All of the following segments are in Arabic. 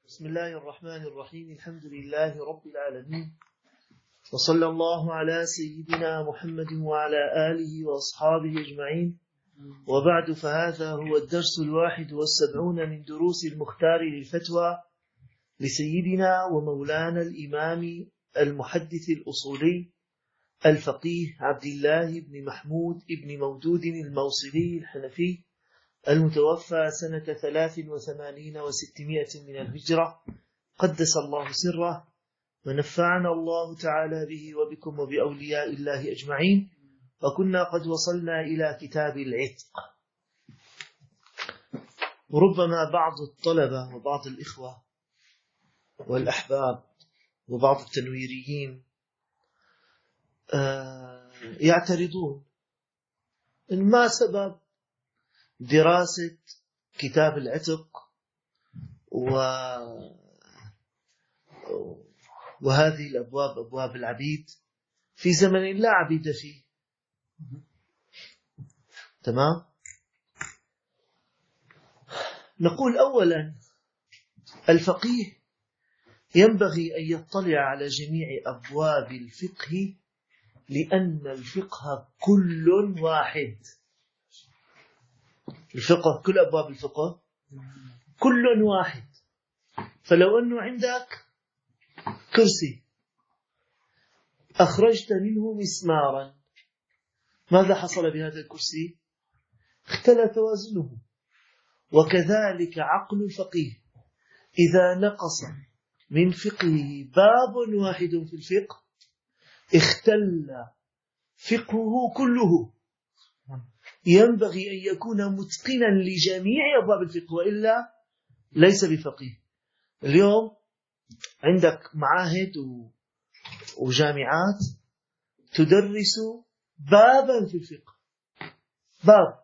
بسم الله الرحمن الرحيم. الحمد لله رب العالمين، وصلى الله على سيدنا محمد وعلى آله وأصحابه أجمعين، وبعد، فهذا هو الدرس 71 من دروس المختار للفتوى لسيدنا ومولانا الإمام المحدث الأصولي الفقيه عبد الله بن محمود بن مودود الموصلي الحنفي المتوفى سنة 83 و600 من الهجرة، قدس الله سره، ونفعنا الله تعالى به وبكم وبأولياء الله أجمعين. وكنا قد وصلنا إلى كتاب العتق. وربما بعض الطلبة وبعض الإخوة والأحباب وبعض التنويريين يعترضون إن ما سبب دراسة كتاب العتق وهذه الأبواب، أبواب العبيد، في زمن لا عبيد فيه. تمام؟ نقول أولا، الفقيه ينبغي أن يطلع على جميع أبواب الفقه، لأن الفقه كل واحد. الفقه، كل أبواب الفقه كل واحد. فلو أنه عندك كرسي أخرجت منه مسمارا، ماذا حصل بهذا الكرسي؟ اختل توازنه. وكذلك عقل الفقيه إذا نقص من فقهه باب واحد في الفقه اختل فقهه كله. ينبغي أن يكون متقنا لجميع أبواب الفقه، وإلا ليس بفقيه. اليوم عندك معاهد وجامعات تدرس بابا في الفقه، باب،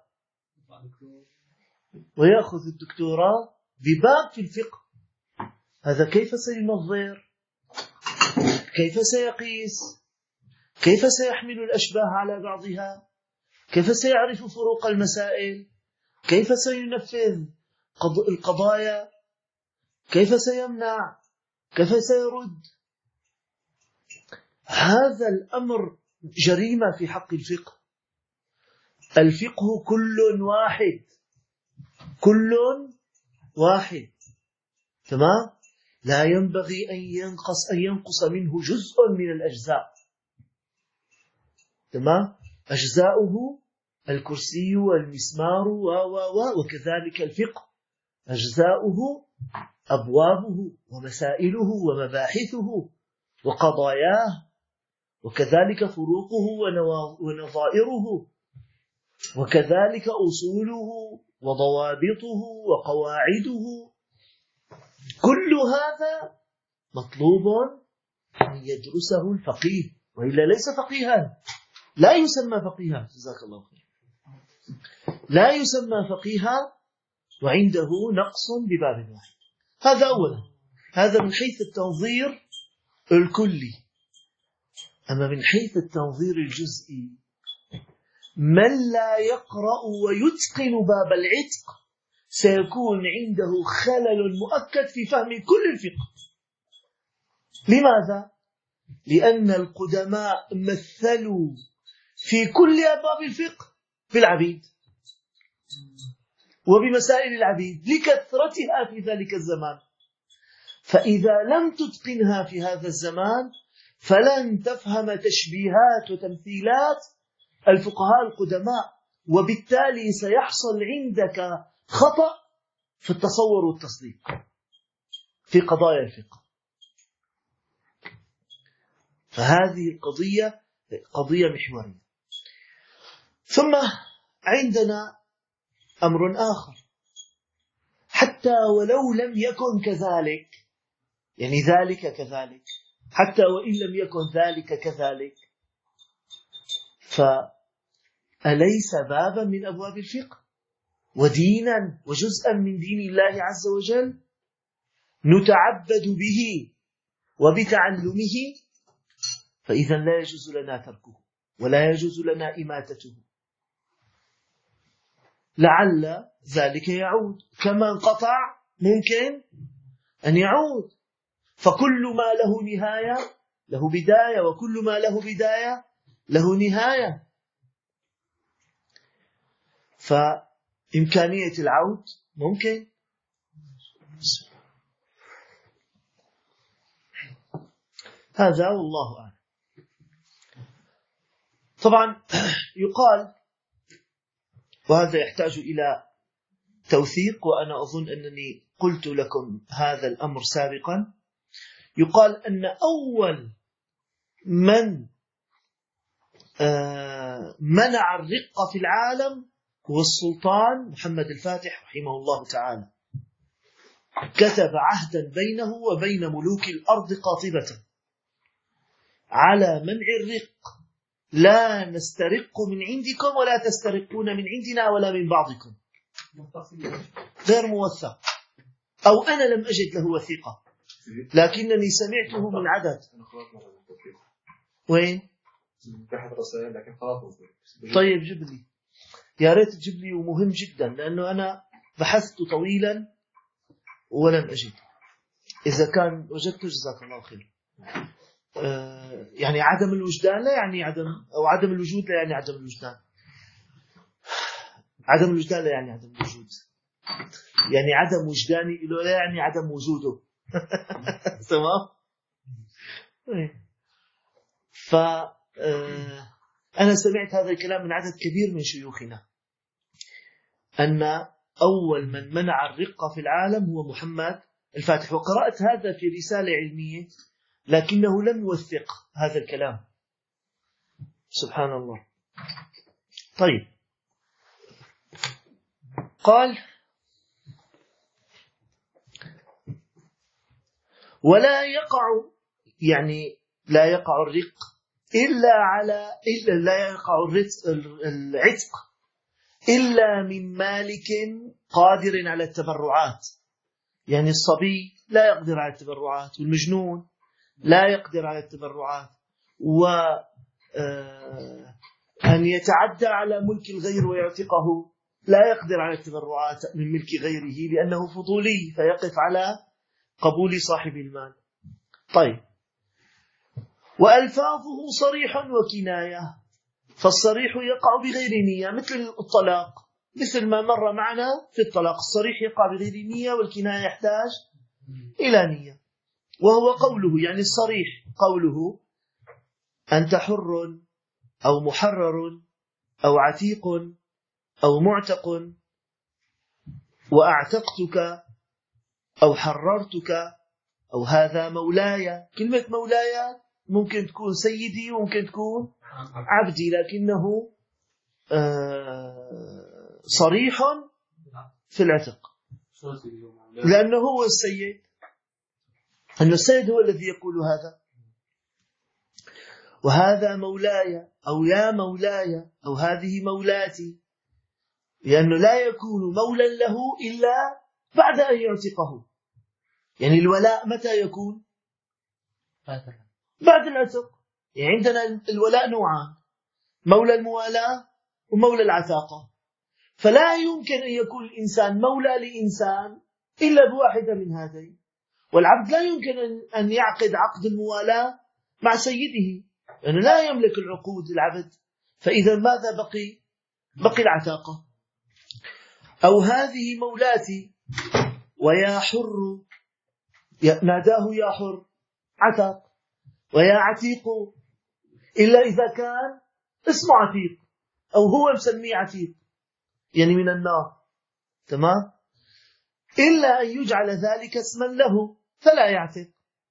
ويأخذ الدكتوراه بباب في الفقه. هذا كيف سينظر؟ كيف سيقيس؟ كيف سيحمل الأشباه على بعضها؟ كيف سيعرف فروق المسائل؟ كيف سينفذ القضايا؟ كيف سيمنع؟ كيف سيرد؟ هذا الأمر جريمة في حق الفقه. الفقه كل واحد، كل واحد. تمام؟ لا ينبغي أن ينقص منه جزء من الأجزاء. تمام؟ أجزاؤه الكرسي والمسمار وكذلك الفقه أجزاؤه أبوابه ومسائله ومباحثه وقضاياه، وكذلك فروقه ونظائره، وكذلك أصوله وضوابطه وقواعده. كل هذا مطلوب أن يدرسه الفقيه، وإلا ليس فقيها، لا يسمى فقيها. جزاك الله خير. لا يسمى فقيها وعنده نقص بباب واحد. هذا أولا، هذا من حيث التنظير الكلي. أما من حيث التنظير الجزئي، من لا يقرأ ويتقن باب العتق سيكون عنده خلل مؤكد في فهم كل الفقه. لماذا؟ لأن القدماء مثلوا في كل أبواب الفقه بالعبيد وبمسائل العبيد لكثرتها في ذلك الزمان. فإذا لم تتقنها في هذا الزمان فلن تفهم تشبيهات وتمثيلات الفقهاء القدماء، وبالتالي سيحصل عندك خطأ في التصور والتصديق في قضايا الفقه. فهذه القضية قضية محورية. ثم عندنا أمر آخر، حتى ولو لم يكن كذلك، يعني ذلك كذلك، حتى وإن لم يكن ذلك كذلك، فأليس بابا من أبواب الفقه ودينا وجزءا من دين الله عز وجل نتعبد به وبتعلمه؟ فإذا لا يجوز لنا تركه ولا يجوز لنا إماتته. لعل ذلك يعود كما انقطع، ممكن أن يعود. فكل ما له نهاية له بداية، وكل ما له بداية له نهاية. فإمكانية العود ممكن. هذا والله أعلم. طبعا يقال، وهذا يحتاج إلى توثيق، وأنا أظن أنني قلت لكم هذا الأمر سابقا، يقال أن أول من منع الرق في العالم هو السلطان محمد الفاتح رحمه الله تعالى. كتب عهدا بينه وبين ملوك الأرض قاطبة على منع الرق: لا نسترق من عندكم ولا تسترقون من عندنا ولا من بعضكم. غير موثق، أو أنا لم أجد له وثيقة، لكنني سمعته من عدد. وين؟ طيب جيب لي، يا ريت تجيب لي، ومهم جدا، لأنه أنا بحثت طويلا ولم أجد. إذا كان وجدته جزاك الله خير. يعني عدم الوجدان لا يعني عدم، أو عدم الوجود لا يعني عدم الوجدان. عدم الوجدان لا يعني عدم الوجود، يعني عدم وجداني له لا يعني عدم وجوده. تمام. أنا سمعت هذا الكلام من عدد كبير من شيوخنا، أن أول من منع الرق في العالم هو محمد الفاتح. وقرأت هذا في رسالة علمية، لكنه لم يوثق هذا الكلام. سبحان الله. طيب، قال: ولا يقع، يعني لا يقع الرق إلا لا يقع العتق إلا من مالك قادر على التبرعات. يعني الصبي لا يقدر على التبرعات، والمجنون لا يقدر على التبرعات، وأن يتعدى على ملك الغير ويعتقه لا يقدر على التبرعات من ملك غيره لأنه فضولي، فيقف على قبول صاحب المال. طيب، وألفاظه صريح وكناية. فالصريح يقع بغير نية مثل الطلاق، مثل ما مر معنا في الطلاق. الصريح يقع بغير نية، والكناية يحتاج إلى نية. وهو قوله، يعني الصريح قوله: أنت حر أو محرر أو عتيق أو معتق، وأعتقتك أو حررتك، أو هذا مولاي. كلمة مولاي ممكن تكون سيدي وممكن تكون عبدي، لكنه صريح في العتق، لأنه هو السيد، أن السيد هو الذي يقول هذا. وهذا مولاي أو يا مولاي أو هذه مولاتي، لأنه لا يكون مولا له إلا بعد أن يعتقه. يعني الولاء متى يكون؟ بعد العتق. يعني عندنا الولاء نوعان: مولى الموالاة ومولى العتاقة. فلا يمكن أن يكون الإنسان مولى لإنسان إلا بواحدة من هذين. والعبد لا يمكن أن يعقد عقد الموالاة مع سيده، لأنه لا يملك العقود العبد. فإذا ماذا بقي؟ بقي العتاقة. أو هذه مولاتي، ويا حر، ناداه يا حر عتق، ويا عتيق إلا إذا كان اسمه عتيق أو هو مسميه عتيق، يعني من النار. تمام؟ إلا أن يجعل ذلك اسما له فلا يعتق.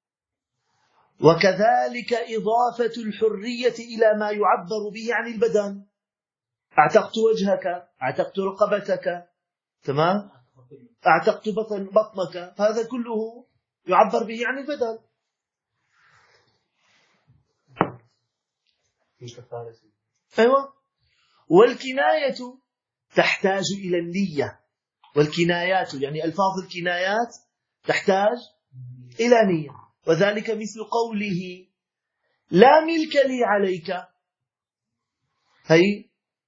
وكذلك إضافة الحرية إلى ما يعبر به عن البدن: أعتقت وجهك، أعتقت رقبتك، تمام؟ أعتقت بطنك، هذا كله يعبر به عن البدن. أيوة. والكناية تحتاج إلى النية. والكنايات، يعني ألفاظ الكنايات، تحتاج إلى نية. وذلك مثل قوله: لا ملك لي عليك. هي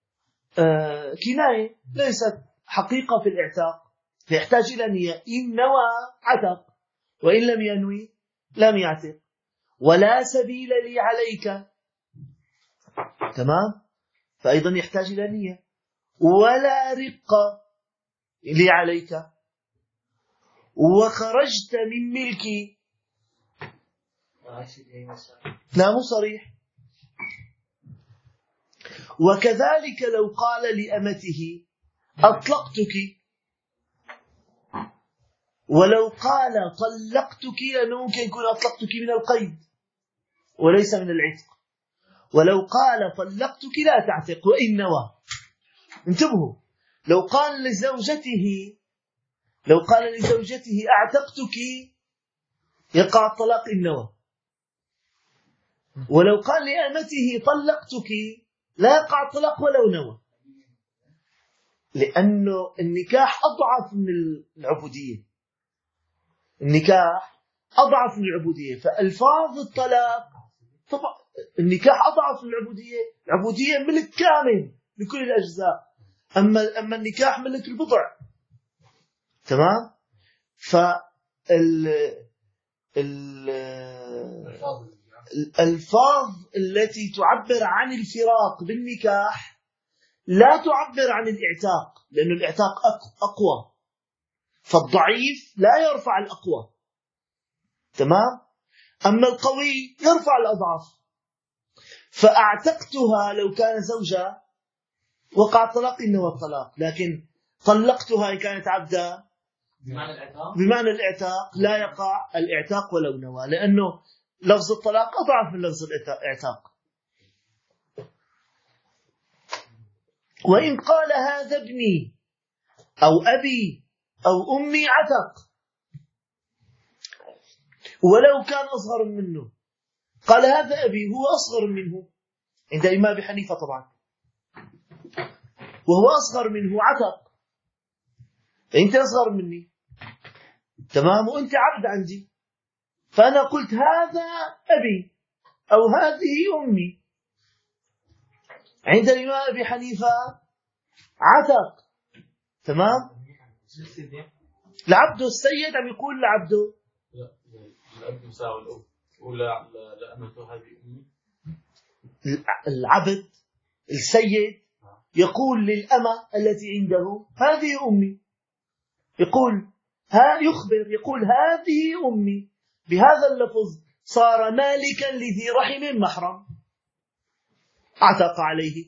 كناية ليست حقيقة في الإعتاق، فيحتاج إلى نية. إن نوى عتق، وإن لم ينوي لم يعتق. ولا سبيل لي عليك، تمام، فأيضا يحتاج إلى نية. ولا رق لي عليك، وخرجت من ملكي، لا مو صريح. وكذلك لو قال لأمته أطلقتك، ولو قال طلقتك، لأنه ممكن يكون أطلقتك من القيد وليس من العتق. ولو قال طلقتك لا تعتق وإن نوى. انتبهوا، لو قال لزوجته أعتقتك يقع الطلاق إن نوى. ولو قال لأمته طلقتك لا يقع الطلاق ولو نوى، لأنه النكاح أضعف من العبودية. النكاح أضعف من العبودية، فألفاظ الطلاق طبعا النكاح أضعف من العبودية. العبودية ملك كامل لكل الأجزاء، أما النكاح ملك البضع، تمام. الألفاظ التي تعبر عن الفراق بالنكاح لا تعبر عن الإعتاق، لأن الإعتاق أقوى، فالضعيف لا يرفع الأقوى، تمام. أما القوي يرفع الأضعف. فأعتقتها لو كان زوجة وقع الطلاق إنه الطلاق، لكن طلقتها إن كانت عبدا بمعنى الإعتاق لا يقع الإعتاق ولو نوى، لأنه لفظ الطلاق أضعف من لفظ الإعتاق. وإن قال هذا ابني أو أبي أو أمي عتق، ولو كان أصغر منه، قال هذا أبي هو أصغر منه عند الإمام أبي حنيفة طبعا، وهو أصغر منه عتق. أنت أصغر مني، تمام، وأنت عبد عندي، فأنا قلت هذا أبي أو هذه أمي، عند الإمام أبي حنيفة عتق، تمام. لعبده السيد عم يقول لعبده الأب مساوي الأب، ولا أمته هذه أمي. العبد السيد يقول للأمة التي عنده هذه أمي، يقول هذه أمي بهذا اللفظ، صار مالكا لذي رحم محرم، اعتق عليه.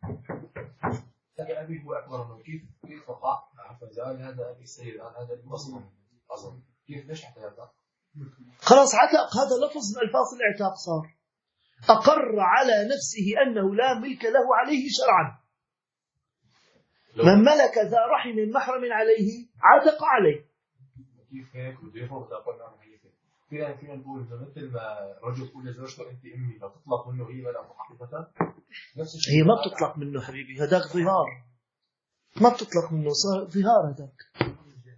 أبي هو أكبر منه، كيف وقع هذا أبي السيد هذا أبي أصلا كيف ليش حتى يعتق؟ خلاص عتق، هذا لفظ من ألفاظ الاعتاق، صار أقر على نفسه أنه لا ملك له عليه شرعا. من ملك ذا رحم محرم عليه عتق عليه. كيف هيك بده يفرض أقوال فينا نقول مثل ما رجل يقول لزوجته أنت أمي، لو تطلق منه هي ولا حقيقة نفس الشيء. هي ما بتطلق منه حبيبي، هذاك ظهار، ما بتطلق منه، صار ظهار هذاك.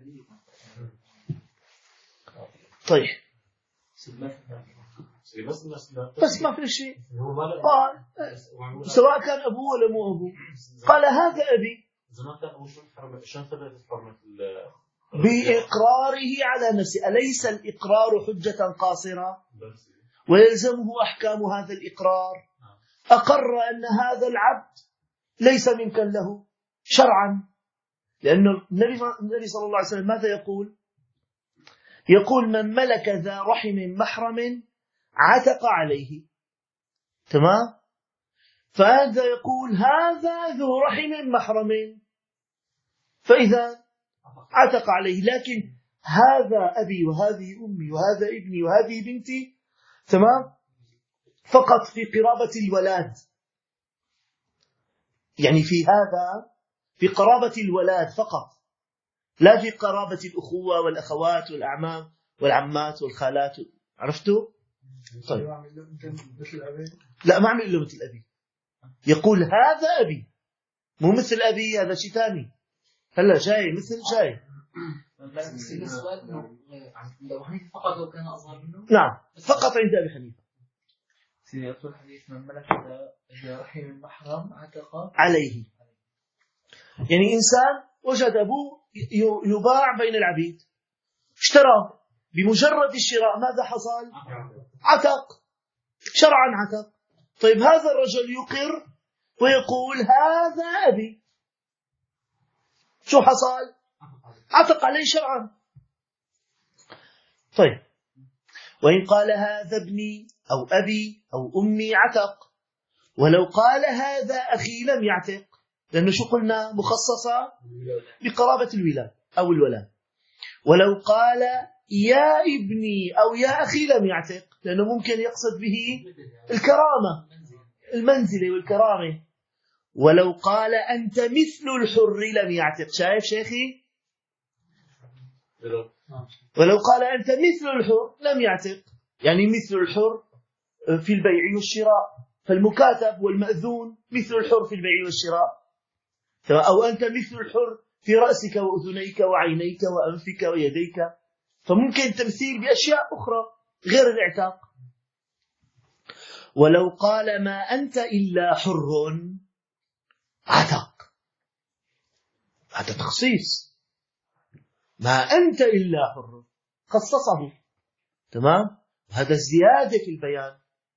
طيب بس ما في شيء، قال سواء كان أبوه ولا مو أبوه، قال هذا أبي بإقراره على نفسه. أليس الإقرار حجة قاصرة ويلزمه أحكام هذا الإقرار؟ أقر أن هذا العبد ليس ملكا له شرعا، لأن النبي صلى الله عليه وسلم ماذا يقول؟ يقول من ملك ذا رحم محرم عتق عليه، تمام. فهذا يقول هذا ذو رحم محرم، فإذا عتق عليه. لكن هذا أبي وهذه أمي وهذا ابني وهذه بنتي، تمام، فقط في قرابة الولاد، يعني في هذا في قرابة الولاد فقط، لا في قرابة الأخوة والأخوات والأعمام والعمات والخالات. عرفتوا؟ طيب. لا ما عمل له مثل أبي، يقول هذا أبي، مو مثل أبي، هذا شيء ثاني. هلا جاي مثل جاي. لو حنيفة فقط لو كان أصغر منه؟ نعم فقط عند أبي حنيفة. يقول الحديث من ملك إذا رحم المحرم عتق عليه، يعني إنسان وجد أبوه يباع بين العبيد، اشتراه بمجرد الشراء ماذا حصل؟ عتق، شرعا عتق. طيب هذا الرجل يقر ويقول هذا أبي، شو حصل؟ عتق عليه شرعا. طيب وإن قال هذا ابني أو أبي أو أمي عتق، ولو قال هذا أخي لم يعتق، لأنه شو قلنا؟ مخصصة بقرابة الولاد أو الولاد. ولو قال يا ابني أو يا أخي لم يعتق، لأنه ممكن يقصد به الكرامة، المنزلة والكرامة. ولو قال أنت مثل الحر لم يعتق. شايف شيخي؟ ولو قال أنت مثل الحر لم يعتق، يعني مثل الحر في البيع والشراء، فالمكاتب والمأذون مثل الحر في البيع والشراء. أو أنت مثل الحر في رأسك وأذنيك وعينيك وأنفك ويديك. فممكن تمثيل بأشياء أخرى غير الاعتاق. ولو قال ما أنت إلا حر عتق، هذا تخصيص، ما أنت إلا حر خصصه، تمام؟ هذا زيادة في البيان.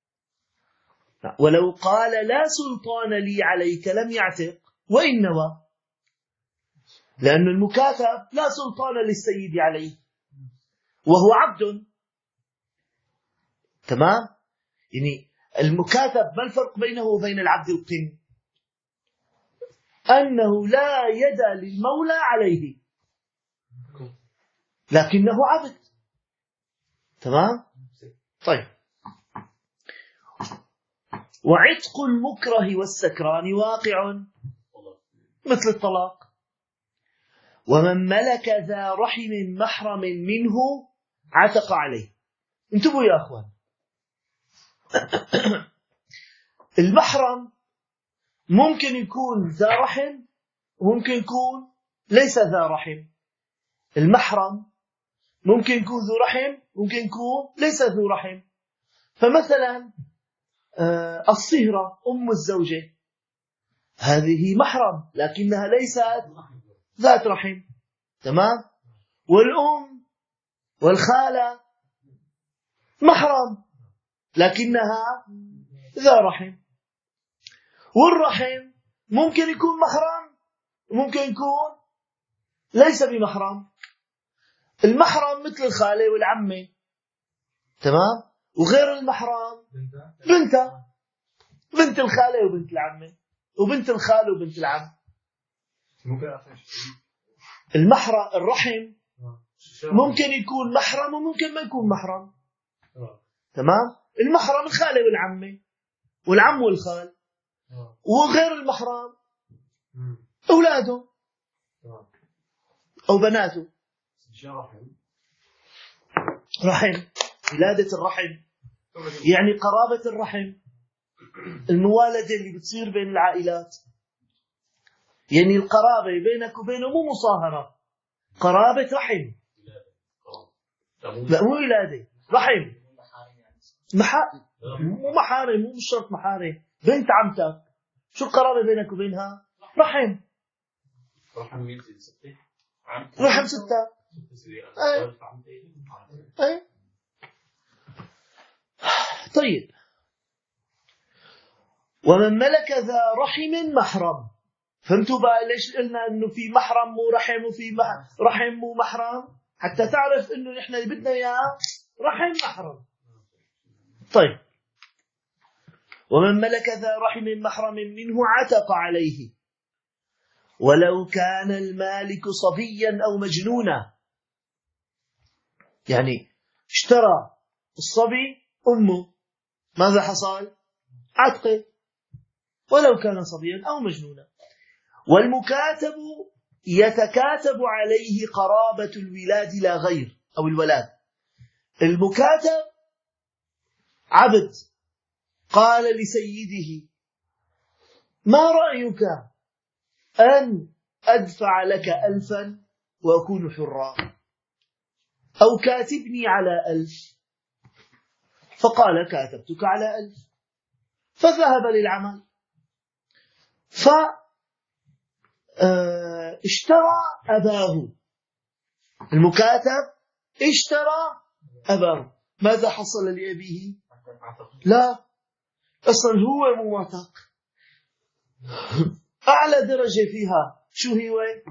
ولو قال لا سلطان لي عليك لم يعتق وإن نوى، لأن المكاتب لا سلطان للسيد عليه وهو عبد، تمام؟ يعني المكاتب ما الفرق بينه وبين العبد القن؟ أنه لا يد للمولى عليه لكنه عبد، تمام؟ طيب وعتق المكره والسكران واقع مثل الطلاق. ومن ملك ذا رحم محرم منه عتق عليه. انتبهوا يا أخوان، المحرم ممكن يكون ذا رحم وممكن يكون ليس ذا رحم. المحرم ممكن يكون ذو رحم ممكن يكون ليس ذو رحم. فمثلا الصهرة أم الزوجة هذه محرم لكنها ليست ذات رحم، تمام؟ والأم والخالة محرم لكنها ذا رحم. والرحم ممكن يكون محرم وممكن يكون ليس بمحرم. المحرم مثل الخالة والعمة، تمام؟ وغير المحرم بنتها، بنت الخالة وبنت العمة وبنت الخال وبنت العم. المحرم الرحم ممكن يكون محرم وممكن ما يكون محرم، تمام؟ المحرم الخالة والعمة والعم والخال، وغير المحرم أولاده أو بناته. رحم، ولادة الرحم يعني قرابة الرحم، الموالدة اللي بتصير بين العائلات. يعني القرابة بينك وبينه مو مصاهرة، قرابة رحم، لا مو ولادة، رحم. مو محارم، مو مش شرط محارم. بنت عمتك شو القرابة بينك وبينها؟ رحم. رحم ستة. أي. طيب ومن ملك ذا رحم محرم. فهمتوا بقى ليش قلنا انه في محرم مو رحم وفي رحم مو محرم؟ حتى تعرف انه نحن اللي بدنا اياه رحم محرم. طيب ومن ملك ذا رحم محرم منه عتق عليه ولو كان المالك صبيا أو مجنونا. يعني اشترى الصبي أمه، ماذا حصل؟ عتقه ولو كان صبيا أو مجنونا. والمكاتب يتكاتب عليه قرابة الولاد لا غير، أو الولاد. المكاتب عبد قال لسيده ما رأيك أن أدفع لك 1000 وأكون حرا، أو كاتبني على 1000. فقال كاتبتك على 1000. فذهب للعمل فاشترى أباه. المكاتب اشترى أباه، ماذا حصل لأبيه؟ لا، أصلا هو موافق. أعلى درجة فيها شو هي؟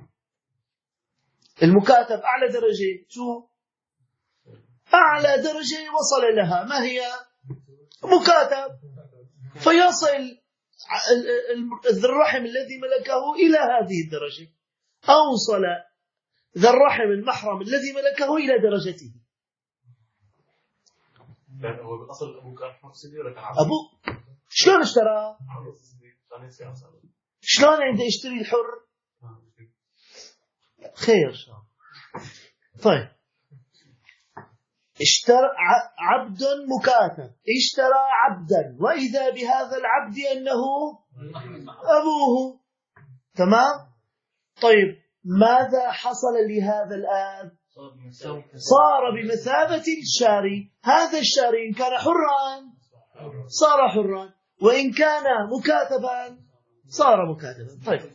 المكاتب أعلى درجة شو؟ أعلى درجة وصل لها ما هي؟ مكاتب. فيصل ذي الرحم الذي ملكه إلى هذه الدرجة، أوصل ذا الرحم المحرم الذي ملكه إلى درجته. يعني هو بالأصل أبوه كان حر سيدي ولا كان أبوه شلون اشترى؟ شلون عنده يشتري الحر؟ خير. طيب، اشترى عبد مكاتب، اشترى عبدا، وإذا بهذا العبد أنه أبوه. تمام؟ طيب، ماذا حصل لهذا الآب؟ صار بمثابة الشاري. هذا الشاري إن كان حرا صار حرا، وإن كان مكاتبا صار مكاتبا. طيب،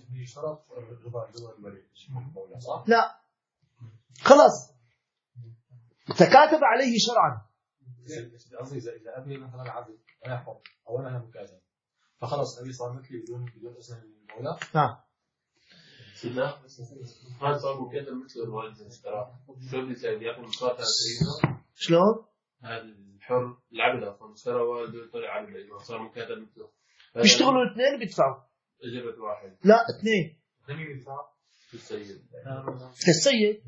لا خلاص تكاتب عليه شرعا. قصدي إذا أبي مثلا عبد أنا حر أو أنا مكاتب، فخلص أبي صار مثلي بدون إذن المولى. نعم. سيدنا هذا صار مكاتب مثل الوالد اشتراه. شو اللي يسوي؟ ياخذ مصاري سيدنا. شلون؟ هذا الحر العبد أصلا اشترى والده طلع عبد أيضا صار مكاتب مثله. بيشتغلوا اثنين بيدفعوا؟ أجرة واحد. لا، اثنين. مين يدفع؟ السيد. السيد.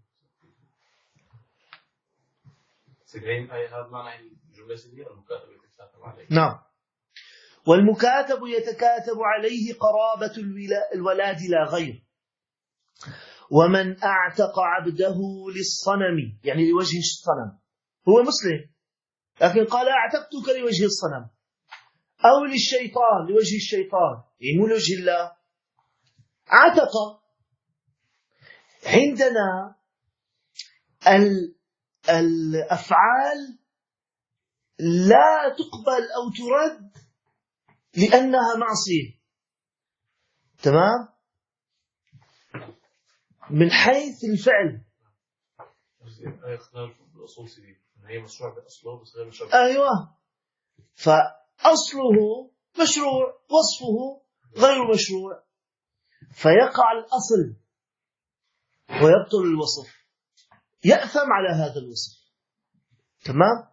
سيدين هذا معنى الجملة سيدية المكاتب يتكاتب عليه. نعم. والمكاتب يتكاتب عليه قرابة الولاد لا غير. ومن أعتق عبده للصنم، يعني لوجه الصنم، هو مسلم لكن قال أعتقتك لوجه الصنم، أو للشيطان لوجه الشيطان، يعني مو لوجه الله، عتق. عندنا الأفعال لا تقبل أو ترد لأنها معصية. تمام؟ من حيث الفعل. أي خلال الأصول سيدي هي مشروع بأصله بس غير مشروع. أيوة، فأصله مشروع وصفه غير مشروع، فيقع الأصل ويبطل الوصف، يأثم على هذا الوصف. تمام؟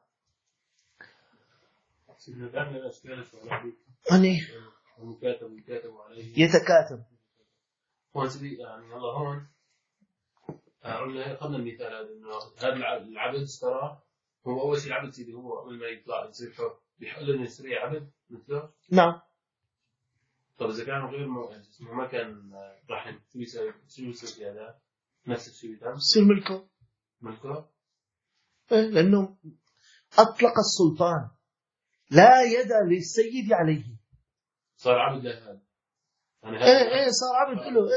سيدنا الآن من الأشكال الشرعية أني مكاتب عليه يتكاتب. هون سيدي يعني الله هون قلنا أخذنا المثال هذا إنه هذا العبد اشتراه. هو أول شيء العبد سيدي هو قبل ما يطلع يصير حر بيحل إنه يشتري عبد مثله. نعم. طب إذا كان غير ما كان رحم شو يسوي؟ شو يصير هذا؟ نفس الشيء بيتم يصير ملكه. لأنه أطلق السلطان، لا يد للسيد عليه. صار عبد لهذا. يعني صار عبد له.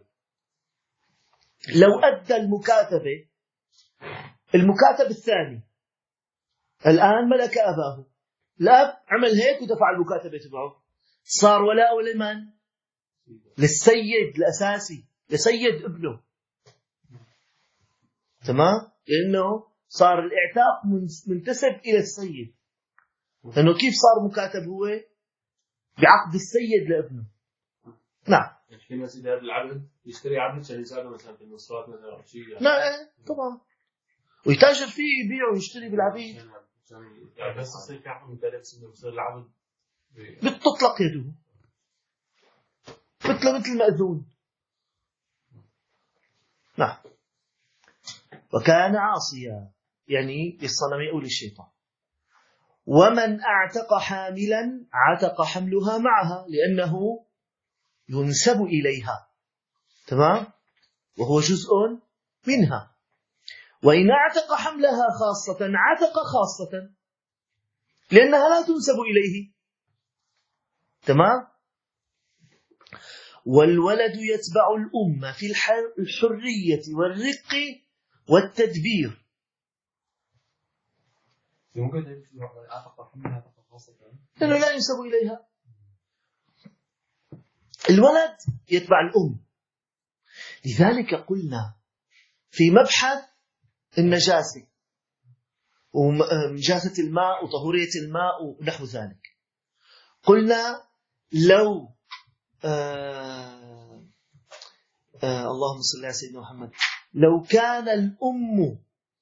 لو أدى المكاتب الثاني الآن ملك أباه، الأب عمل هيك ودفع المكاتبة تبعه، صار ولاء لمن؟ للسيد الأساسي، لسيد ابنه. تمام؟ لأنه صار الإعتاق منتسب إلى السيد، لأنه كيف صار مكاتب هو؟ بعقد السيد لابنه. نعم. في مسجد هذا العبد يشتري عبد عشان يساعده مثلا في المصروفات مثلا أو شيء. لا طبعا، ويتاجر فيه، يبيع ويشتري بالعبيد. يعني بس يصير في عقد مكالمة إنه بصير العبد بتطلق يده مثل مأذون. نعم. وكان عاصيا يعني للصنم أو للشيطان. ومن أعتق حاملا عتق حملها معها لأنه ينسب إليها. تمام؟ وهو جزء منها. وإن اعتق حملها خاصة عتق خاصة لأنها لا تنسب إليه. تمام؟ والولد يتبع الأم في الحرية والرق والتدبير. لأنه لا ينسب إليها. الولد يتبع الأم. لذلك قلنا في مبحث النجاسة ونجاسة الماء وطهورية الماء ونحو ذلك. قلنا لو اللهم صل على سيدنا محمد، لو كان الأم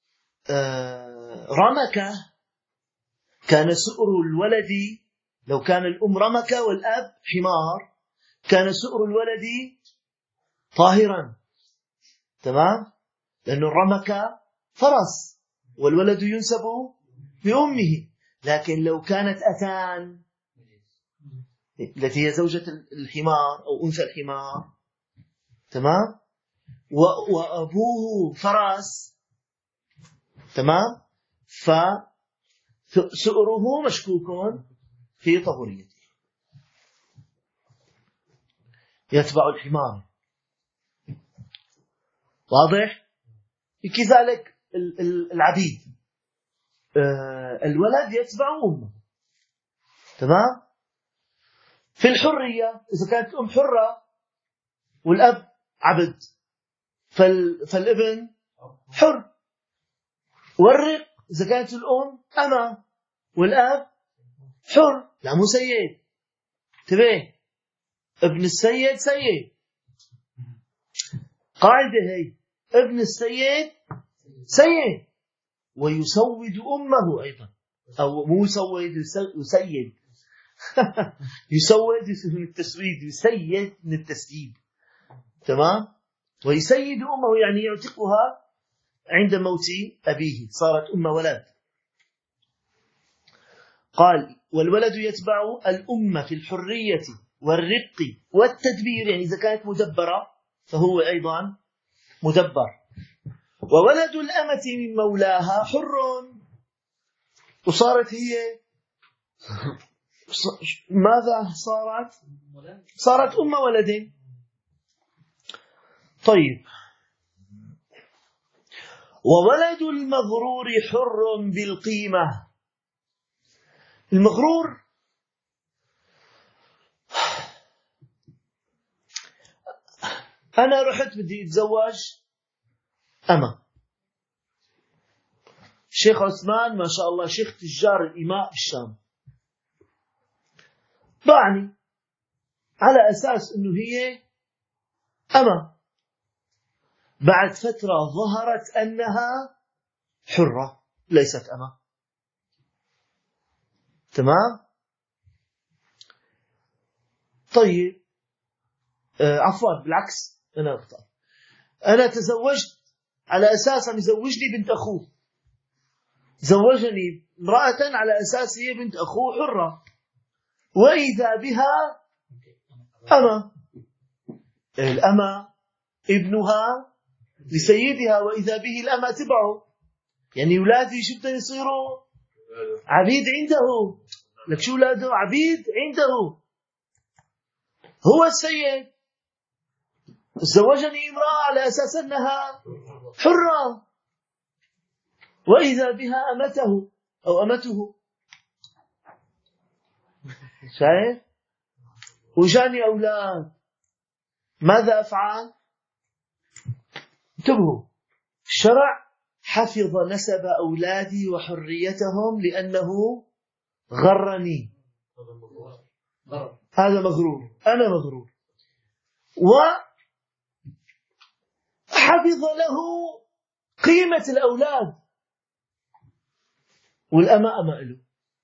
رمكة كان سؤر الولد، لو كان الأم رمكة والأب حمار كان سؤر الولد طاهرا. تمام؟ لأن الرمكة فرس والولد ينسب بأمه. لكن لو كانت أتان التي هي زوجة الحمار أو أنثى الحمار، تمام، وأبوه فرس، تمام، فسؤره مشكوك في طهوريته، يتبع الحمار. واضح؟ كذلك العبيد، الولد يتبع أمه. تمام؟ في الحرية إذا كانت الأم حرة والأب عبد فالابن حر. والرق إذا كانت الأم أما والأب حر، لا مو سيد. تبيه ابن السيد سيد، قاعدة هي، ابن السيد سيد ويسود أمه أيضا، أو مو يسود يسيد يسود من التسويد، يسيد من التسييد. تمام؟ ويسيد أمه يعني يعتقها عند موت أبيه، صارت أم ولد. قال والولد يتبع الأم في الحرية والرق والتدبير، يعني إذا كانت مدبرة فهو أيضا مدبر. وولد الأمة من مولاها حر، وصارت هي ماذا صارت؟ صارت أم ولد. طيب، وولد المغرور حر بالقيمة. المغرور أنا رحت بدي أتزوج أما الشيخ عثمان ما شاء الله شيخ تجار الإماء في الشام، باعني على أساس أنه هي أما. بعد فترة ظهرت أنها حرة ليست أما. تمام؟ طيب، عفوا بالعكس، أنا أخطأ. أنا تزوجت على أساس أن يزوجني بنت أخوه، زوجني امرأة على أساس هي بنت أخوه حرة، وإذا بها أما. الأما ابنها لسيدها، وإذا به الأما تبعه، يعني أولادي شو بدهم يصيروا؟ عبيد عنده. لك شو أولاده؟ عبيد عنده، هو السيد. زوجني امرأة على أساس أنها حرة، وإذا بها أمته أو أمته. شايف؟ وجاني أولاد، ماذا أفعل؟ انتبهوا، الشرع حفظ نسب أولادي وحريتهم لأنه غرني. هذا مغرور، أنا مغرور. وحفظ له قيمة الأولاد، والأمة أمة له،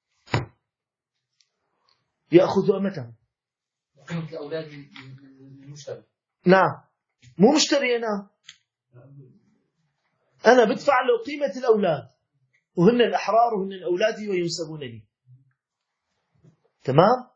يأخذ أمته. قيمة الأولاد المشتري. نعم، مو مشتري. أنا بدفع له قيمة الأولاد، وهن الأحرار وهن أولادي وينسبون لي. تمام؟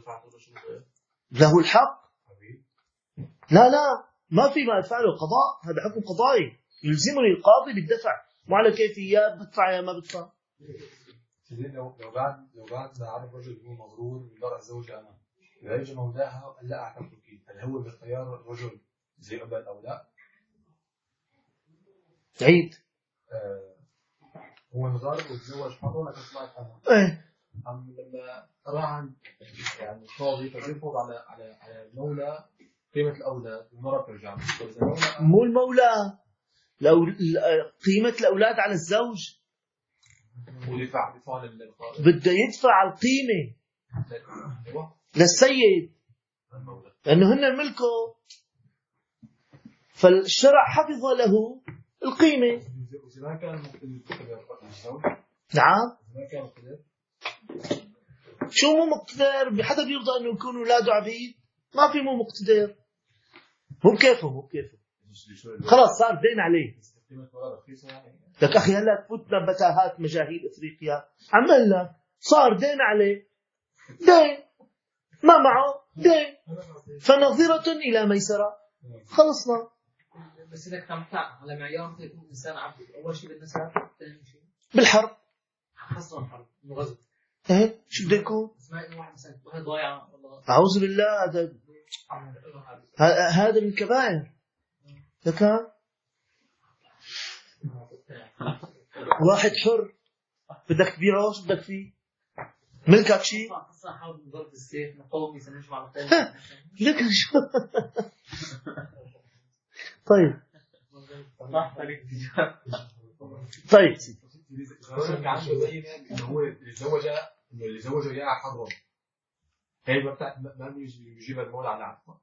له الحق. لا ما في ما أدفع له قضاء، هذا حكم قضائي يلزمني القاضي بالدفع، مو على كيفي يا بدفع يا ما بدفع. لو بعد ما عرف رجل يكون مغرور ويدار الزوجة أمام يجي مولاها وقال لا أعتقد كيف، هل هو باختيار الرجل زي أبا أو لا؟ عيد هو مضارب وتزوج حره لكن طلعت أمام. لما راح عند يعني قاضي فبيفرض على المولى قيمة الأولاد، المرأة بترجع مو المولى، لو قيمة الأولاد على الزوج. يدفع للقائد. بده يدفع القيمة للسيد لأنه هن ملكه، فالشرع حفظ له القيمة. وإذا ما كان مقتدر الزوج. نعم. ما كان مقتدر. شو مو مقتدر؟ حدا بيرضى أنه يكون أولاده عبيد؟ ما في مو مقتدر. مو بكيفه. خلاص صار دين عليه. لك أخي هلا تفوتنا بتاهات مجاهيل إفريقيا، عمل لك صار دين عليه، دين ما معه دين، فنظرة إلى ميسرة، خلصنا. بس إذا كان على معيار يكون الإنسان عبد، أول شيء بالنسب، ثاني شيء بالحرب، حصل الحرب الغزو. إيه شو بده يكون؟ بس ما إنه واحد مثلا واحد ضايع والله. أعوذ بالله، هذا من كبائر. لكان واحد حر بدك تبيعه، شو بدك فيه؟ ملكك شيء؟ أصلا حاول ضرب السيف نقومي سنجمع الخيل. لك شو؟ طيب هو اللي زوجه يا حرام، هي ما يجيب المولى على عقبه.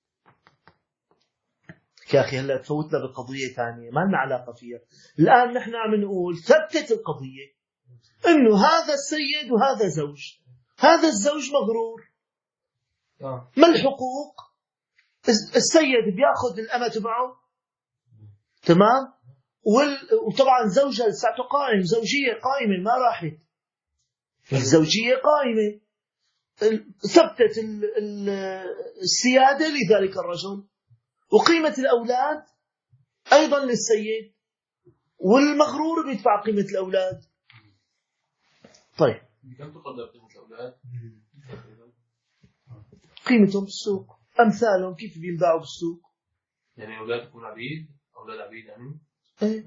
يا أخي هلا تفوتنا بقضية ثانية ما لنا علاقة فيها. الآن نحن عم نقول ثبتت القضية إنه هذا السيد وهذا زوج، هذا الزوج مغرور. ما الحقوق؟ السيد بياخذ الأمة تبعه، تمام، وطبعا زوجها لساته قائم، زوجية قائمة ما راحت، الزوجية قائمة، ثبتت السيادة لذلك الرجل، وقيمة الأولاد أيضا للسيد، والمغرور بيدفع قيمة الأولاد. طيب كم تقدر قيمة الأولاد؟ قيمتهم بالسوق، أمثالهم كيف بينباعوا بالسوق. يعني أولاد يكون عبيد، أولاد عبيد يعني. إيه؟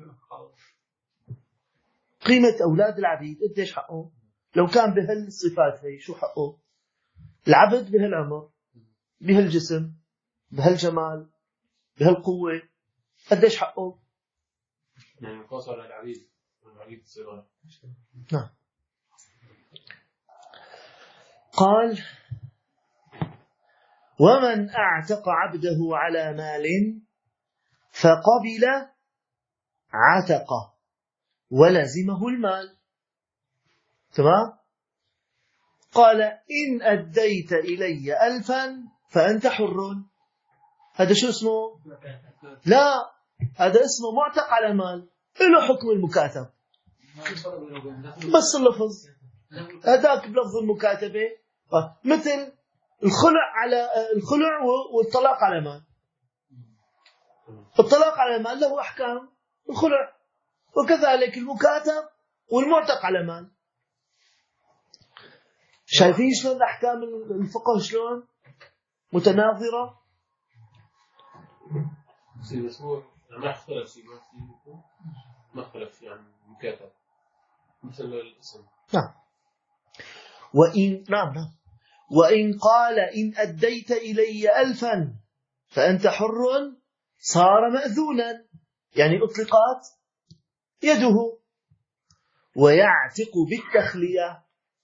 قيمة أولاد العبيد قديش حقه؟ لو كان بهالصفات هي شو حقه؟ العبد بهالعمر، بهالجسم، بهالجمال، بهالقوة، قديش حقه؟ يعني يقاس على العبيد والعبيد الصغار. نعم. قال: ومن أعتق عبده على مال فقبل عتقه ولزمه المال. تمام؟ قال: إن أديت إلي 1000 فأنت حر. هذا شو اسمه؟ لا، هذا اسمه معتق على مال، له حكم المكاتب، بس اللفظ هذاك بلفظ المكاتبة، مثل الخلع والطلاق على مال. الطلاق على مال له أحكام الخلع، وكذلك المكاتب والمعتق على مال. شايفين شلون أحكام الفقه شلون متناظرة؟ بس هو ما اختلف شيء، ما اختلف يعني مكاتب مثل الاسم. نعم. وإن قال: إن أديت إلي 1000 فأنت حر، صار مأذونا، يعني أطلقت يده. ويعتق بالتخلية،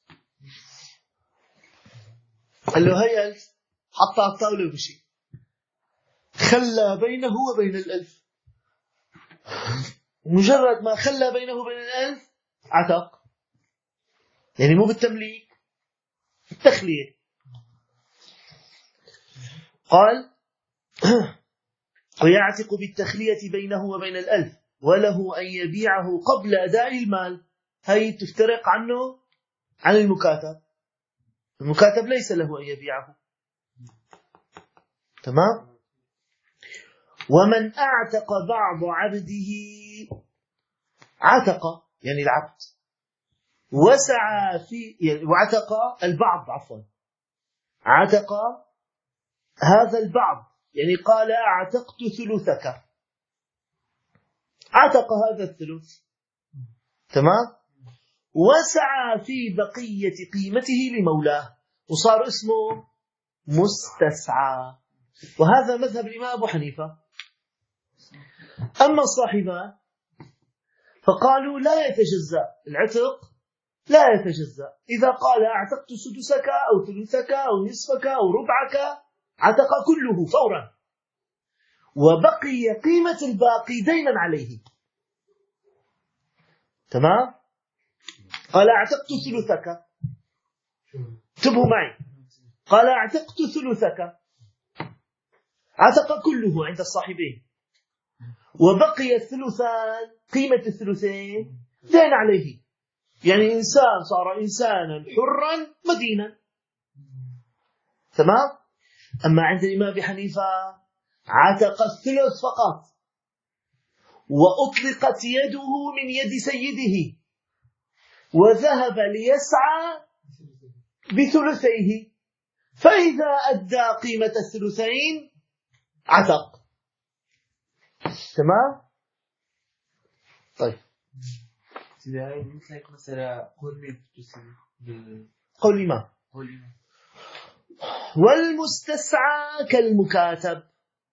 قال له هي 1000، حطها على الطاولة ومشي، خلى بينه وبين 1000. مجرد ما خلى بينه وبين 1000 عتق، يعني مو بالتمليك، التخلية. قال: ويعتق بالتخلية بينه وبين 1000، وله أن يبيعه قبل أداء المال. هي تفترق عنه عن المكاتب. المكاتب ليس له أن يبيعه. تمام. ومن أعتق بعض عبده، عتق يعني العبد، وسعى في يعني وعتق البعض، عتق هذا البعض، يعني قال: أعتقت ثلثك، عتق هذا الثلث. تمام. وسعى في بقية قيمته لمولاه، وصار اسمه مستسعى. وهذا مذهب الإمام أبو حنيفة. أما الصاحبان فقالوا لا يتجزأ العتق لا يتجزأ. إذا قال أعتقت سدسك أو ثلثك أو نصفك أو ربعك عتق كله فورا، وبقي قيمة الباقي دينا عليه. تمام؟ قال أعتقت ثلثك، انتبهوا معي، قال أعتقت ثلثك، عتق كله عند الصاحبين، وبقي الثلثان، قيمة الثلثين دين عليه، يعني إنسان صار إنسانا حرا مدينا. تمام؟ أما عند الإمام أبي حنيفة عتق الثلث فقط، وأطلقت يده من يد سيده، وذهب ليسعى بثلثيه، فإذا أدى قيمة الثلثين عتق. تمام؟ طيب قول ما والمستسعى كالمكاتب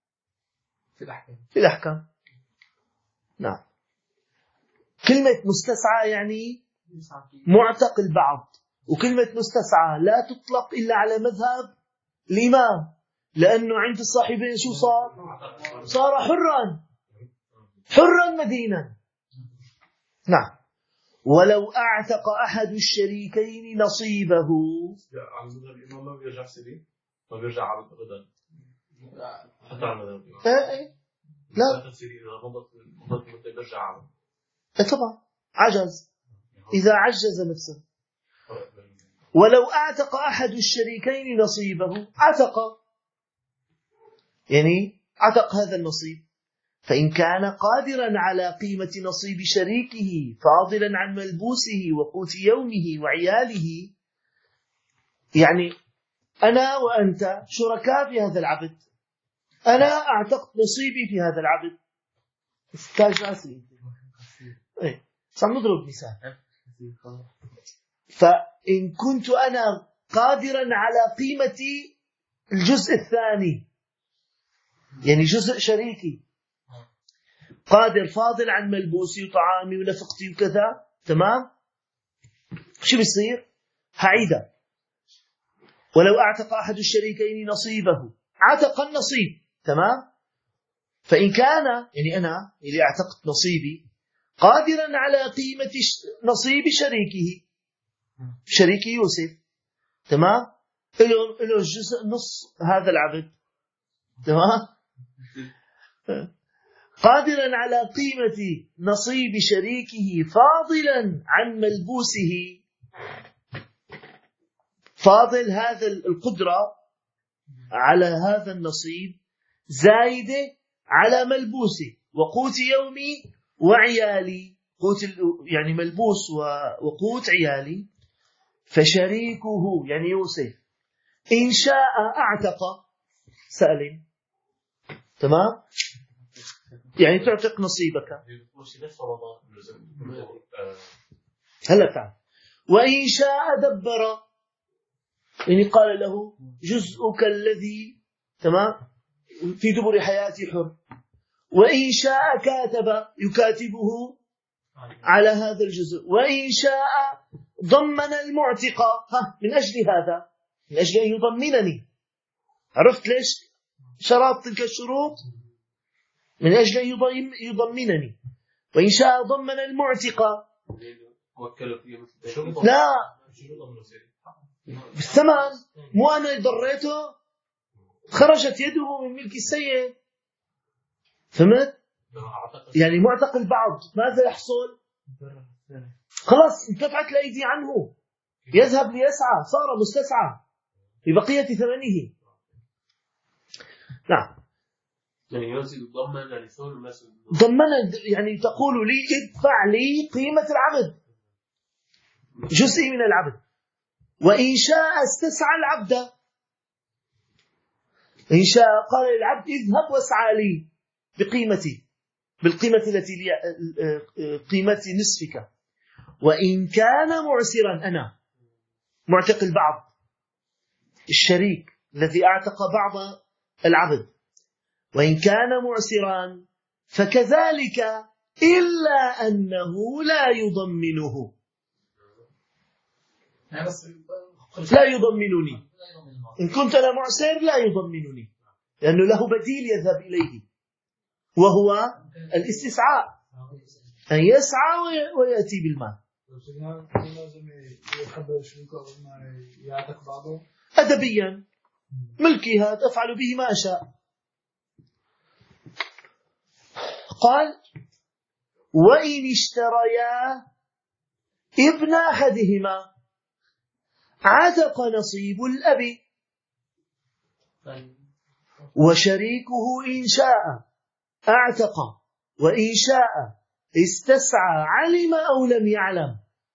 في الأحكام. نعم. كلمة مستسعى يعني معتق البعض، وكلمة مستسعى لا تطلق إلا على مذهب الإمام، لأنه عند الصاحبين شو صار حرا مدينا. نعم. ولو أعتق أحد الشريكين نصيبه، على مذهب الإمام ما بيرجع سبيل، ما بيرجع على الغدا حتى على المذهب. لا إذا مضت بيرجع على طبعا عجز، إذا عجز نفسه. ولو أعتق أحد الشريكين نصيبه عتق، يعني عتق هذا النصيب، فإن كان قادرا على قيمة نصيب شريكه فاضلا عن ملبوسه وقوت يومه وعياله، يعني أنا وأنت شركاء في هذا العبد، أنا أعتقت نصيبي في هذا العبد، استاج راسي سنضرب مثال. فإن كنت أنا قادرا على قيمة الجزء الثاني، يعني جزء شريكي، قادر فاضل عن ملبوسي وطعامي ونفقتي وكذا، تمام، شو بيصير؟ هعيدة. ولو أعتق أحد الشريكين نصيبه عتق النصيب، تمام. فإن كان يعني أنا اللي أعتقت نصيبي قادرا على قيمة نصيب شريكه، شريكي يوسف، تمام، له جزء نص هذا العبد، تمام، قادرا على قيمة نصيب شريكه فاضلا عن ملبوسه، فاضل هذا القدرة على هذا النصيب زايدة على ملبوسه وقوت يومي وعيالي، قوت يعني ملبوس وقوت عيالي، فشريكه يعني يوسف إن شاء أعتق سالم، تمام، يعني تعتق نصيبك. هلا تعال. وإن شاء دبر، يعني قال له جزءك الذي تمام في دبر حياتي حر. وإن شاء كاتب يكاتبه على هذا الجزء. وإن شاء ضمن المعتق، من أجل هذا، من أجل أن يضمنني. عرفت ليش شرط تلك الشروط؟ من أجل أن يضمنني. وإن شاء ضمن المعتق، لا بالثمن، مو أنا ضريته، خرجت يده من ملك السيد، فهمت؟ يعني معتق البعض ماذا يحصل؟ خلاص انتفعت الأيدي عنه، يذهب ليسعى، صار مستسعى ببقية ثمنه. نعم. ضمن يعني تقول لي ادفع لي قيمة العبد، جزء من العبد. وإن شاء استسعى العبد، إن شاء قال للعبد اذهب واسعى لي بقيمتي، بالقيمة التي قيمة نصفك. وإن كان معسرا، أنا معتق البعض، الشريك الذي أعتق بعض العبد، وإن كان معسرا فكذلك إلا أنه لا يضمنه. لا يضمنني. إن كنت أنا معسر لا يضمنني، لأنه له بديل يذهب إليه وهو الاستسعاء، أن يسعى ويأتي بالمال. أدبيا ملكي هذا أفعل به ما أشاء. قال وإن اشتريا ابن أحدهما عتق نصيب الأب، وشريكه إن شاء أعتق وإن شاء استسعى علم أو لم يعلم.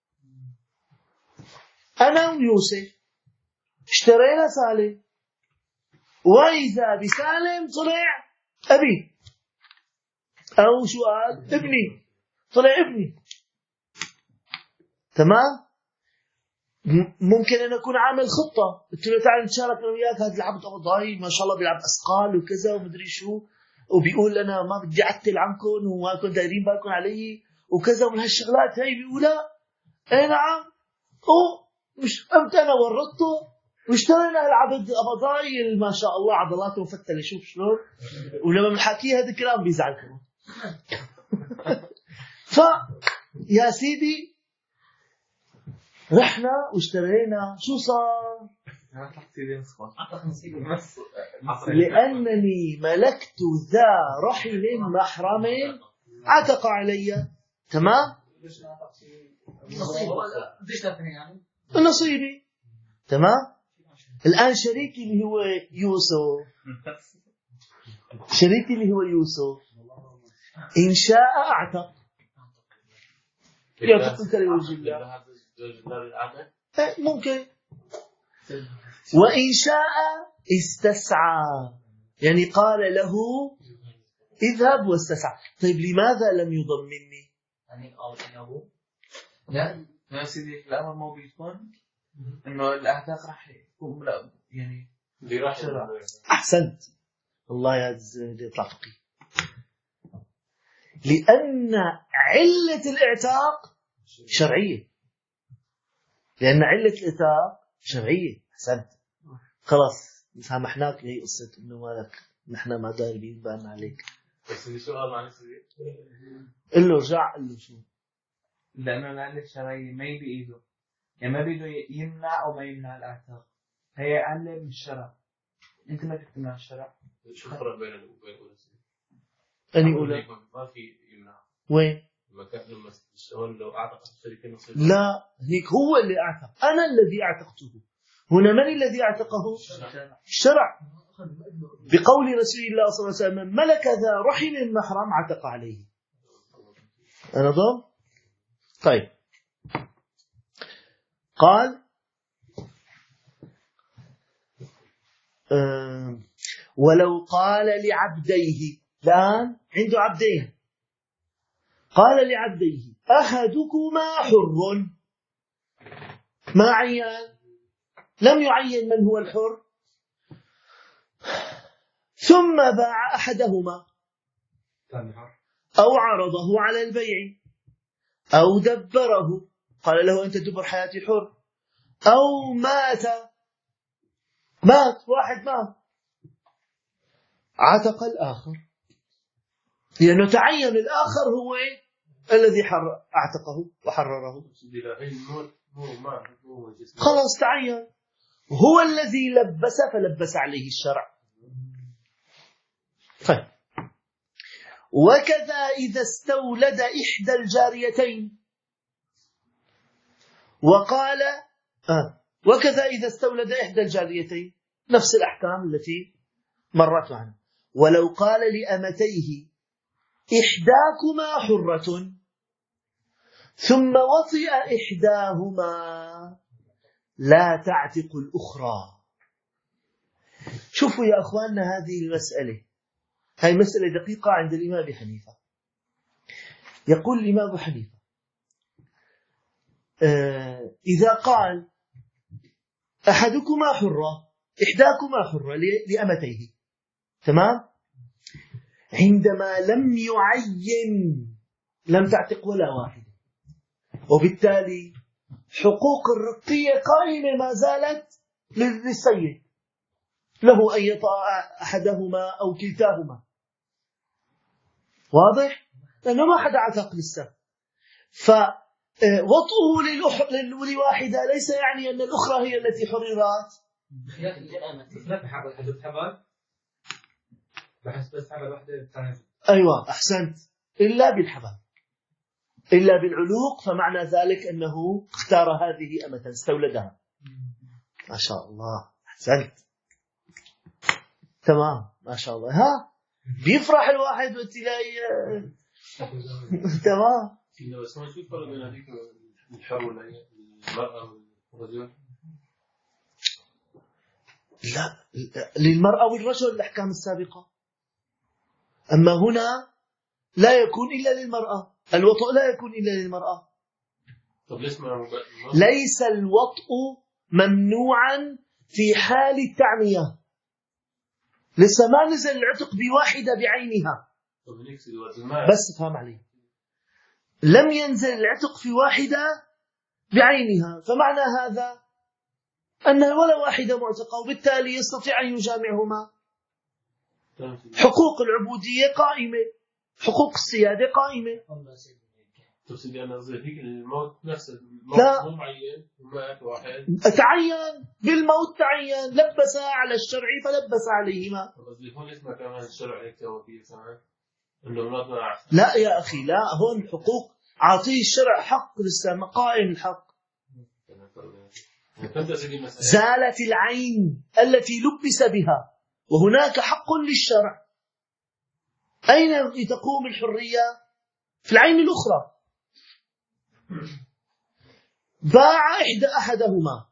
أنا ويوسف اشترينا سالم، وإذا بسالم طلع أبي، أو شو قال ابني، طلع ابني. تمام. ممكن أن أكون عامل خطة، قلت له تعال نتشارك أنا وياك، هذا العبد أبضاي ما شاء الله بيلعب أثقال وكذا ومدري شو، وبيقول أنا ما بدي أعتل عنكم وما كنت دايرين بالكم علي وكذا من هالشغلات هاي. بيقولها أي نعم، مش أمتى أنا ورطته واشترينا العبد أبضاي ما شاء الله عضلاته مفتلة، شوف شلون. ولما بنحكيه هذا الكلام بيزعل كمان. فيا سيدي رحنا واشترينا، شو صار؟ لأنني ملكت ذا رحم محرم عتق علي. تمام. نصيبي. تمام. الآن شريكي اللي هو يوسف، شريكي اللي هو يوسف إن شاء أعتق، يعتق أنت لوجه الله ممكن، وإن شاء استسعى، يعني قال له اذهب واستسعى. طيب لماذا لم يضمني؟ لا يا سيدي الأمر ما بيكون إنه الأعتاق راح يكون يعني دراسة. أحسنت، الله يطلع فقيه. لأن علة الإعتاق شرعية، لأن علة الإعتاق شرعية. أحسنت، خلاص سامحناك. هي قصة إنه مالك نحن ما دايرين بالنا عليك. بس السؤال مع نفسي قل له رجع، قل له شو؟ لأنه العلة الشرعية ما بإيده، يعني ما بيده يمنع أو ما يمنع الأعتاق، هي علة من الشرع. أنت ما تمنع الشرع. شو الفرق بين أني أولى ما في يمنع وين؟ لما الشغل لو أعتق الشركة نصيب. لا، هيك هو اللي أعتق، أنا الذي أعتقته. هنا من الذي أعتقه؟ الشرع. بقول رسول الله صلى الله عليه وسلم ملك ذا رحم محرم عتق عليه. أنا ضم. طيب قال ولو قال لعبديه، الآن عنده عبدين، قال لعبديه أحدكما حر، ما عين، لم يعين من هو الحر، ثم باع أحدهما أو عرضه على البيع أو دبره، قال له أنت دبر حياتي حر، أو مات واحد مات، عتق الآخر، لأنه تعين الآخر هو الذي اعتقه وحرره. خلاص تعين، هو الذي لبس فلبس عليه الشرع. طيب وكذا إذا استولد إحدى الجاريتين وقال وكذا إذا استولد إحدى الجاريتين، نفس الأحكام التي مرت معنا. ولو قال لأمتيه إحداكما حرة ثم وطئ إحداهما لا تعتق الأخرى. شوفوا يا أخواننا هذه المسألة، هاي مسألة دقيقة عند الإمام أبي حنيفة. يقول الإمام أبو حنيفة إذا قال أحدكما حرة إحداكما حرة لأمتيه، تمام، عندما لم يعين لم تعتق ولا واحدة، وبالتالي حقوق الرقية قائمة ما زالت للسيد، له أن يطاع أحدهما أو كلتاهما. واضح؟ لأنه ما حدا عتق لسه. فوطئه لواحدة ليس يعني أن الأخرى هي التي حررت. أيوة أحسنت. إلا بالحبل، إلا بالعلوق، فمعنى ذلك أنه اختار هذه أمة استولدها. ما شاء الله أحسنت. تمام ما شاء الله. ها بيفرح الواحد وتلاقي تمام. بس ما شوف فرق بين هذيك الحر والمرأة والرجل. لا للمرأة والرجل الأحكام السابقة، أما هنا لا يكون إلا للمرأة. الوطء لا يكون إلا للمرأة. طب ليس الوطء ممنوعا في حال التعمية. لسه ما نزل العتق بواحدة بعينها. بس فهم علي، لم ينزل العتق في واحدة بعينها، فمعنى هذا أن ولا واحدة معتقة، وبالتالي يستطيع أن يجامعهما. حقوق العبودية قائمة، حقوق السيادة قائمة. تقصد أن هيك الموت نفسه لا مو معين، مات واحد تعين بالموت، تعين لبس على الشرع فلبس عليهما. قصدي هون اسمه كمان الشرع هيك توكيل كمان إنه لا يا أخي، لا هون حقوق عطيه الشرع حق لسه قائم الحق. زالت العين التي لبس بها وهناك حق للشرع. أين تقوم الحرية؟ في العين الأخرى. باع أحدهما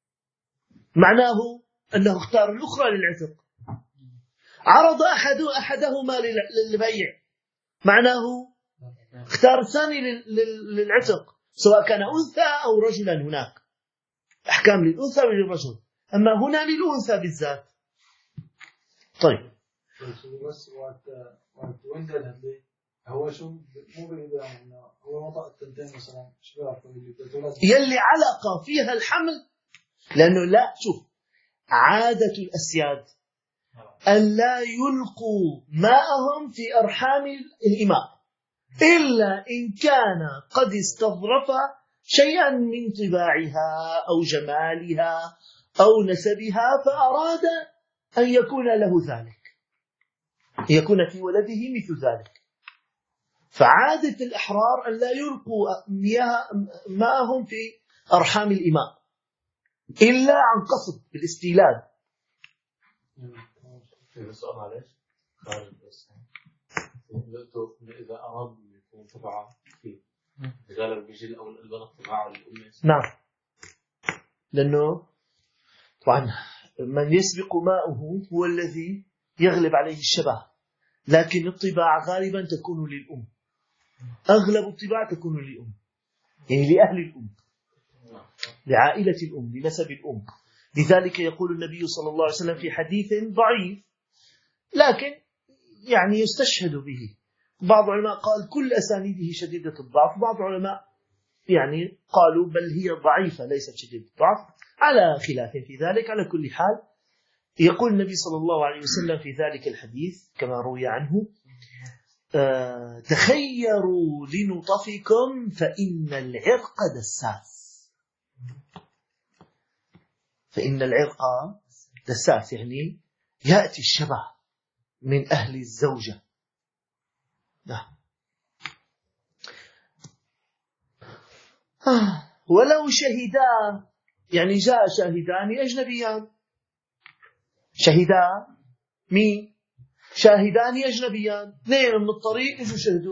معناه أنه اختار الأخرى للعتق. عرض أحدهما للبيع معناه اختار الثاني للعتق، سواء كان أنثى أو رجلا. هناك أحكام للأنثى وللرجل، أما هنا للأنثى بالذات. طيب بس وقت وين هو شو مو بإذا هو وطأ التنتين مثلا شو بيعرفوا يلي علقة فيها الحمل، لأنه لا شوف عادة الأسياد أن لا يلقوا ماءهم في أرحام الإماء إلا إن كان قد استظرف شيئا من طباعها أو جمالها أو نسبها، فأراد أن يكون له ذلك، يكون في ولده مثل ذلك. فعادة الأحرار أن لا يلقوا ماءهم في أرحام الإماء إلا عن قصد بالاستيلاد. السؤال معلش خارج بس إذا أراد يكون طبعا فيه غالبا بيجي البنات تبعه الأم. نعم، لأنه طبعا من يسبق ماؤه هو الذي يغلب عليه الشبه، لكن الطباع غالبا تكون للأم. أغلب الطباع تكون للأم، يعني لأهل الأم، لعائلة الأم، لنسب الأم. لذلك يقول النبي صلى الله عليه وسلم في حديث ضعيف لكن يعني يستشهد به، بعض العلماء قال كل أسانيده شديدة الضعف، بعض العلماء يعني قالوا بل هي ضعيفة ليست شديدة الضعف، على خلاف في ذلك. على كل حال يقول النبي صلى الله عليه وسلم في ذلك الحديث كما روي عنه: تخيروا لنطفكم فإن العرق دساس. فإن العرق دساس يعني يأتي الشبه من أهل الزوجة. ولو شهدا، يعني جاء شاهدان أجنبيان. شهدا مين؟ شاهدان أجنبيان، اثنين من الطريق اجوا شهدوا.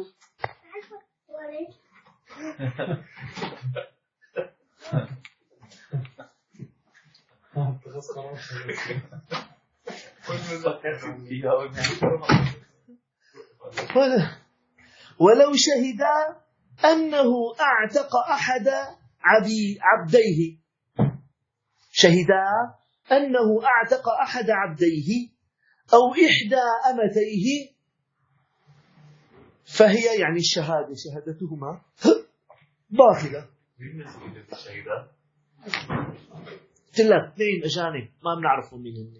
ولو شهدا أنه أعتق أحد عبديه، شهدا أنه أعتق أحد عبديه أو إحدى أمتيه، فهي يعني الشهادة شهادتهما باطلة بالنسبة للشهيدات قلت لك اثنين أجانب ما بنعرفهم مين هن.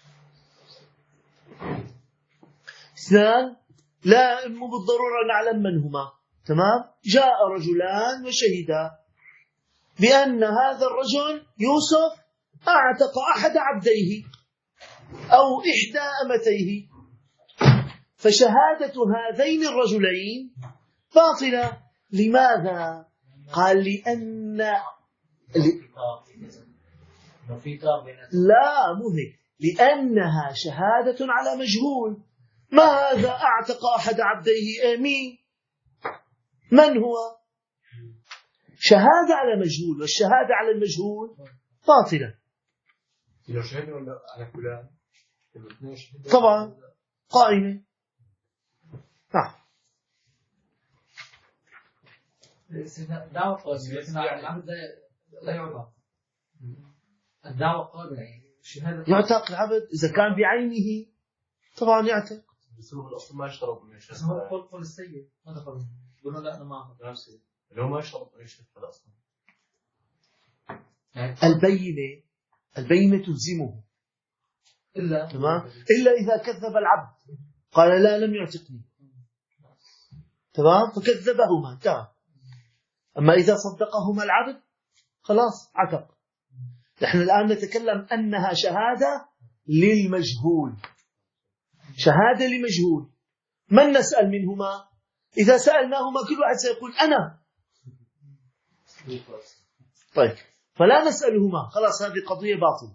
اثنان لا مو بالضرورة نعلم من هما. تمام. جاء رجلان وشهدا بأن هذا الرجل يوسف أعتق أحد عبديه أو إحدى أمتيه، فشهادة هذين الرجلين باطلة. لماذا؟ قال لا مو هيك، لأنها شهادة على مجهول. ما هذا أعتق أحد عبديه مين؟ من هو؟ شهادة على مجهول، والشهادة على المجهول باطلة. لو شهدنا ولا على فلان طبعا قائمة. نعم. الدعوة قائمة، العبد لا يعتق. الدعوة قائمة، الشهادة يعتق العبد إذا كان بعينه طبعا يعتق. بس هو الأصل ما يشترط من الشهادة. هو قول السيد هذا قول قلنا لا أنا معه نفسه اللي هو ما يشترط من الشهادة أصلا. البينة تلزمه إلا تمام، إلا إذا كذب العبد قال لا لم يعتقني، تمام، فكذبهما انتهى. أما إذا صدقهما العبد خلاص عتق. نحن الآن نتكلم أنها شهادة للمجهول، شهادة لمجهول. من نسأل منهما؟ إذا سألناهما كل واحد سيقول أنا. طيب فلا نسألهما، خلاص هذه قضية باطلة.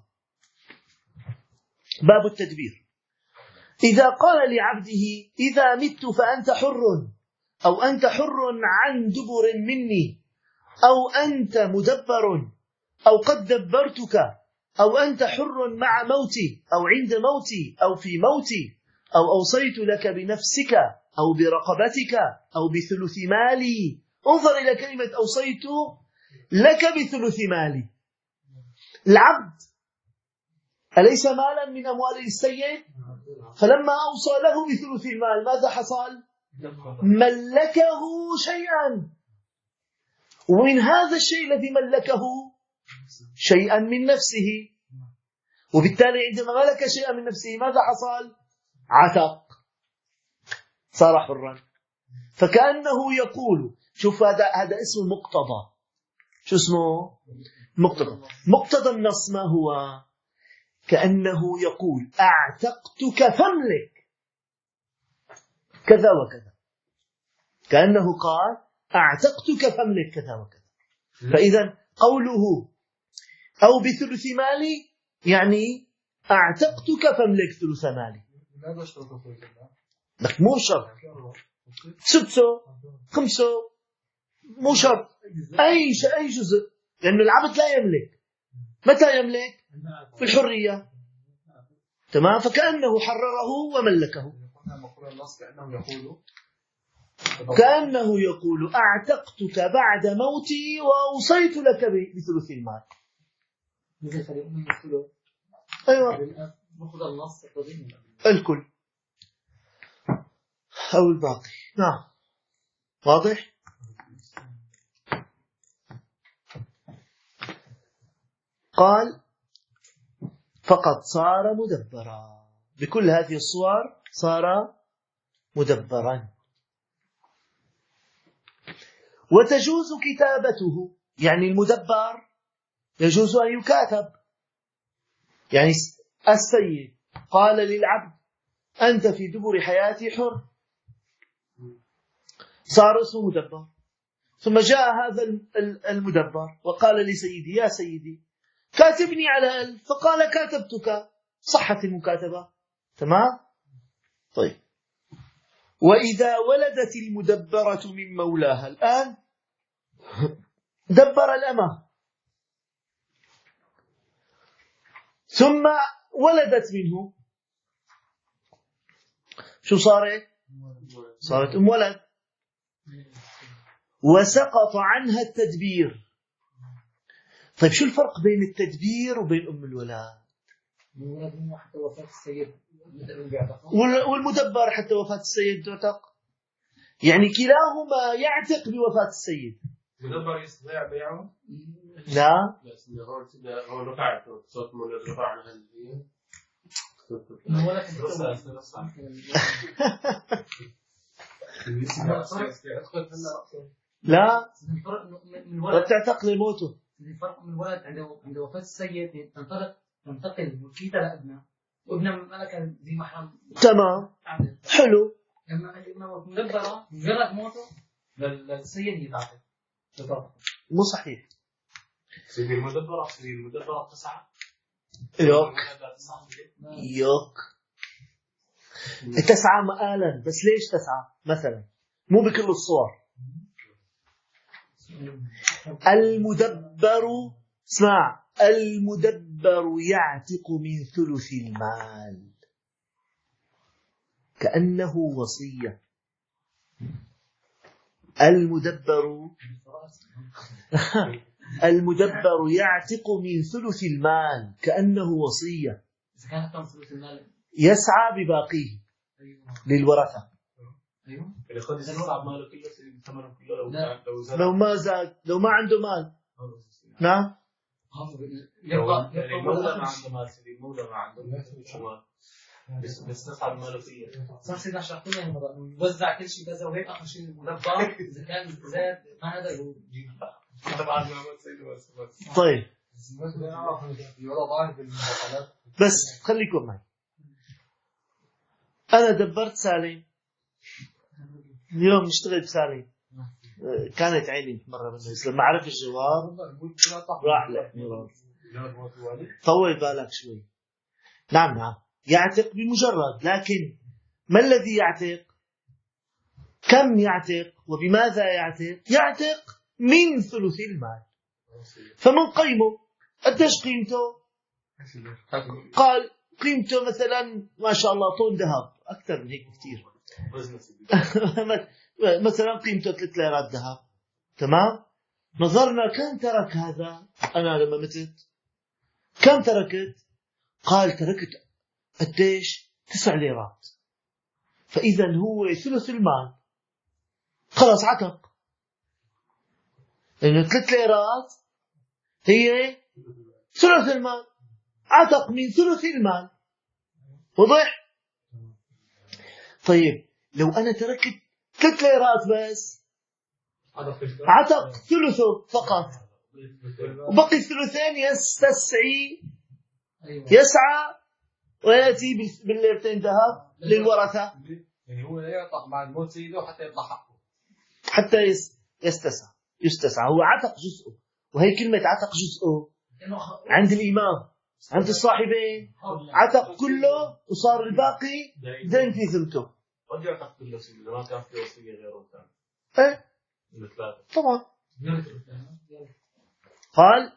باب التدبير. إذا قال لعبده إذا مت فأنت حر، أو أنت حر عن دبر مني، أو أنت مدبر، أو قد دبرتك، أو أنت حر مع موتي، أو عند موتي، أو في موتي، أو أوصيت لك بنفسك، أو برقبتك، أو بثلث مالي. انظر إلى كلمة أوصيت لك بثلث مالي. العبد أليس مالا من أموال السيد؟ فلما أوصى له بثلث المال ماذا حصل؟ ملكه شيئا، ومن هذا الشيء الذي ملكه شيئا من نفسه، وبالتالي عندما ملك شيئا من نفسه ماذا حصل؟ عتق، صار حرا. فكأنه يقول، شوف هذا اسمه مقتضى. شو اسمه؟ مقتضى النص ما هو؟ كأنه يقول أعتقتك فاملك كذا وكذا، كأنه قال أعتقتك فاملك كذا وكذا. فإذا قوله أو بثلث مالي يعني أعتقتك فاملك ثلث مالي. لك مو شرط سدسه خمسه، مو شرط أي جزء، لأن العبد لا يملك. متى يملك؟ في الحرية. تمام. فكأنه حرره وملكه. كأنه يقول أعتقتك بعد موتي وأوصيت لك بثلث المال. أيوة الكل أو الباقي. نعم واضح. قال فقد صار مدبرا، بكل هذه الصور صار مدبرا. وتجوز كتابته، يعني المدبر يجوز أن يكاتب. يعني السيد قال للعبد أنت في دبر حياتي حر، صار اسمه مدبر. ثم جاء هذا المدبر وقال لسيدي يا سيدي كاتبني على 1000، فقال كاتبتك، صحت المكاتبة. تمام. طيب وإذا ولدت المدبرة من مولاها، الآن دبر الأمة ثم ولدت منه، شو صارت؟ صارت ولد، وسقط عنها التدبير. طيب شو الفرق بين التدبير وبين الولاد؟ حتى وفاة السيد والمدبر حتى وفاة السيد تعتق، يعني كلاهما يعتق بوفاة السيد. مدبر يستطيع بيعه؟ لا بس هو رفع صوت مولد رفع عن هذه لا من ولد بتعتق لموته. الفرق من ولد عند وفاة السيد تنتقل ملكيته لابنه، وابنه ملكه ذي محرم. تمام حلو. لما مدبره مجرد موته للسيد يتعاطف. مو صحيح. سيدي المدبرة 9 يوك 9 مآلا. بس ليش 9 مثلا؟ مو بكل الصور. المدبر اسمع، المدبر يعتق من ثلث المال كأنه وصية. المدبر يعتق من ثلث المال كأنه وصية. إذا كان كم ثلث المال يسعى بباقيه للورثة. أيوة. ياخذ يصعب ماله كله ثمنه كله لو ما زاد، لو ما عنده مال. نعم. المولى ما عنده مال، سيدي المولى ما عنده بس نصعب ماله كله. صح سيدنا شرحت لنا المرة نوزع كل شيء كذا وهيك آخر شيء المدبر إذا كان زاد ما هذا هو جيب. طبعا طيب بس خليكم معي. أنا دبرت سالم اليوم، نشتغل بسالم. كانت عيني مرة منه، بس لما عرف الجواب راح له. طول بالك شوي. نعم يعتق بمجرد، لكن ما الذي يعتق؟ كم يعتق وبماذا يعتق؟ يعتق من ثلث المال. فمن قيمه قديش قيمته؟ قال قيمته مثلا ما شاء الله طن ذهب، أكثر من هيك كثير. مثلا قيمته 3 ليرات ذهب. تمام. نظرنا كم ترك هذا. أنا لما متت كم تركت؟ قال تركت قديش؟ 9 ليرات. فإذا هو ثلث المال. خلاص عتق، لأنه 3 ليرات هي ثلث المال. عتق من ثلث المال. وضح؟ طيب لو أنا تركت 3 ليرات بس، عتق ثلثه فقط، وبقي الثلثين يسعى ويأتي بالليرتين ذهب للورثة. يعني هو يعتق بعد موت سيده حتى يطلع حقه، حتى يستسعى. هو عتق جزءه. وهي كلمة عتق جزءه عند الإمام، عند الصاحبين عتق كله وصار الباقي دين في ثلثه. قد يعتق كله سيدي ما كان في وصية غيره ثاني. ايه طبعا. قال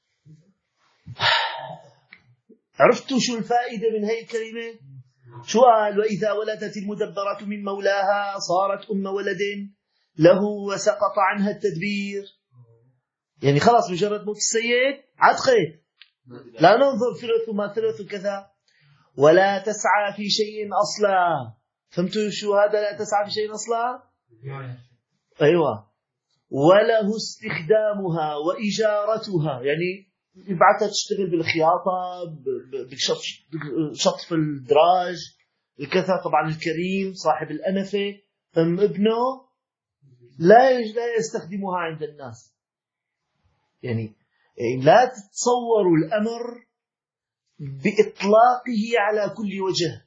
عرفتوا شو الفائدة من هاي الكلمة؟ شو قال؟ وإذا ولدت المدبرة من مولاها صارت أم ولد له وسقط عنها التدبير. يعني خلاص مجرد موت السيد عتقت، لا ننظر ثلث ما ثلث كذا. ولا تسعى في شيء أصلا. فهمتوا شو هذا لا تسعى في شيء أصلا؟ أيوة. وله استخدامها وإجارتها، يعني يبعثها تشتغل بالخياطة، بشطف الدراج الكذا. طبعا الكريم صاحب الأنفة ابنه لا يستخدمها عند الناس. يعني لا تتصوروا الأمر بإطلاقه على كل وجه.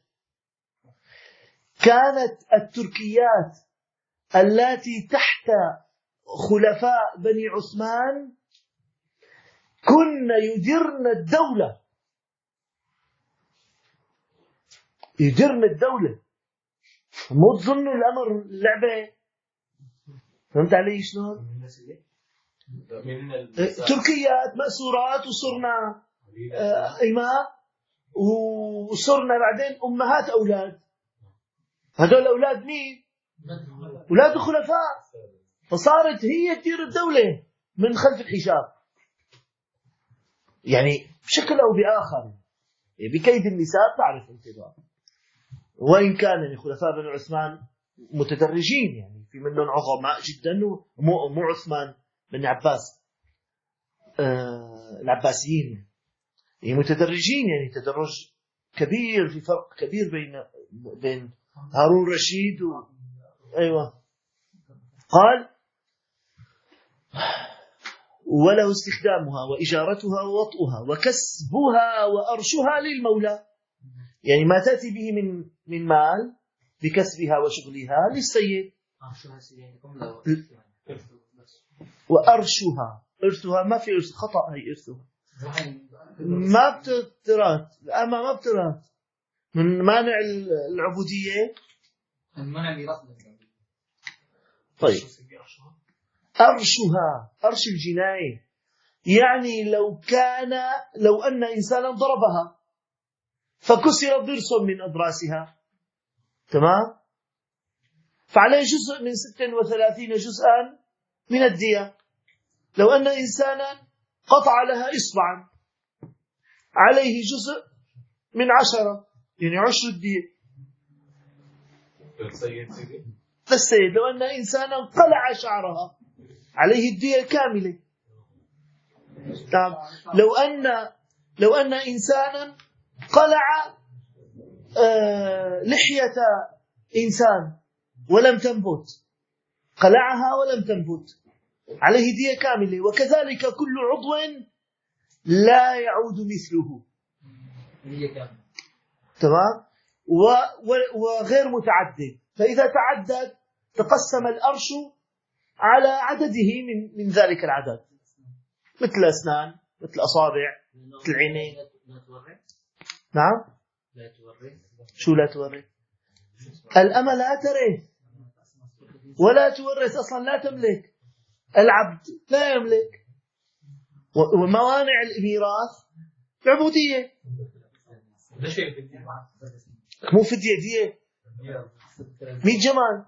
كانت التركيات التي تحت خلفاء بني عثمان كن يدرن الدولة. مو تظنوا الأمر لعبة. فهمت علي شلون؟ تركيات مأسورات وصرنا إماء، وصرنا بعدين أمهات أولاد. هذول أولاد مين؟ أولاد الخلفاء. فصارت هي تدير الدولة من خلف الحجاب، يعني بشكل أو بآخر. بكيد النساء تعرف انتظار. وإن كان خلفاء بني عثمان متدرجين، يعني في منهم عظماء جدا، ومو عثمان بني عباس العباسيين يعني متدرجين، يعني تدرج كبير، في فرق كبير بين هارون الرشيد أيوة. قال وله استخدامها وإجارتها ووطئها وكسبها وأرشها للمولى، يعني ما تأتي به من مال بكسبها وشغلها للسيد. وأرشها، إرثها ما في إرث، خطأ هي إرثها ما بترات، أما ما بترات من مانع العبودية، من منع ميراث. طيب أرشها، أرش الجناية، يعني لو أن إنسانا ضربها فكسر ضرس من أضراسها، تمام، فعليه جزء من 36 جزءا من الدية. لو أن إنسانا قطع لها إصبعا عليه جزء من 10، يعني 10 الدية. للسيد لو أن إنسانا قلع شعرها عليه الدية كاملة. لو أن إنسانا قلع لحية إنسان ولم تنبت، قلعها ولم تنبت، عليه دية كاملة. وكذلك كل عضو لا يعود مثله، تمام، وغير متعدد. فإذا تعدد تقسم الأرش على عدده من ذلك العدد، مثل الأسنان، مثل الأصابع، مثل العينين. نعم، شو لا تورث؟ الأمة لا ترث ولا تورث أصلا، لا تملك. العبد لا يملك. وموانع الميراث العبودية. مو فدية، دية 100 جمال.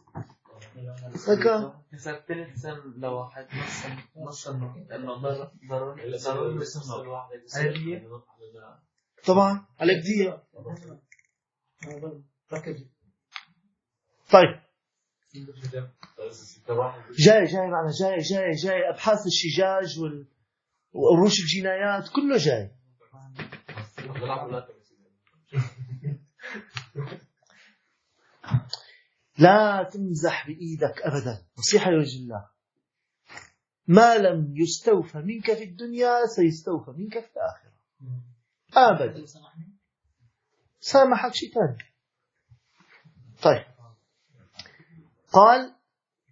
إذا ثلث سن لواحد نص لأنه ضرر نص الواحد طبعا عليك دية. طيب جاي معنا، جاي أبحاث الشجاج وأروش الجنايات كله جاي. لا تمزح بإيدك أبدا، نصيحة لوجه الله. ما لم يستوفى منك في الدنيا سيستوفى منك في الآخرة أبدا. سامحك شيء ثاني. طيب قال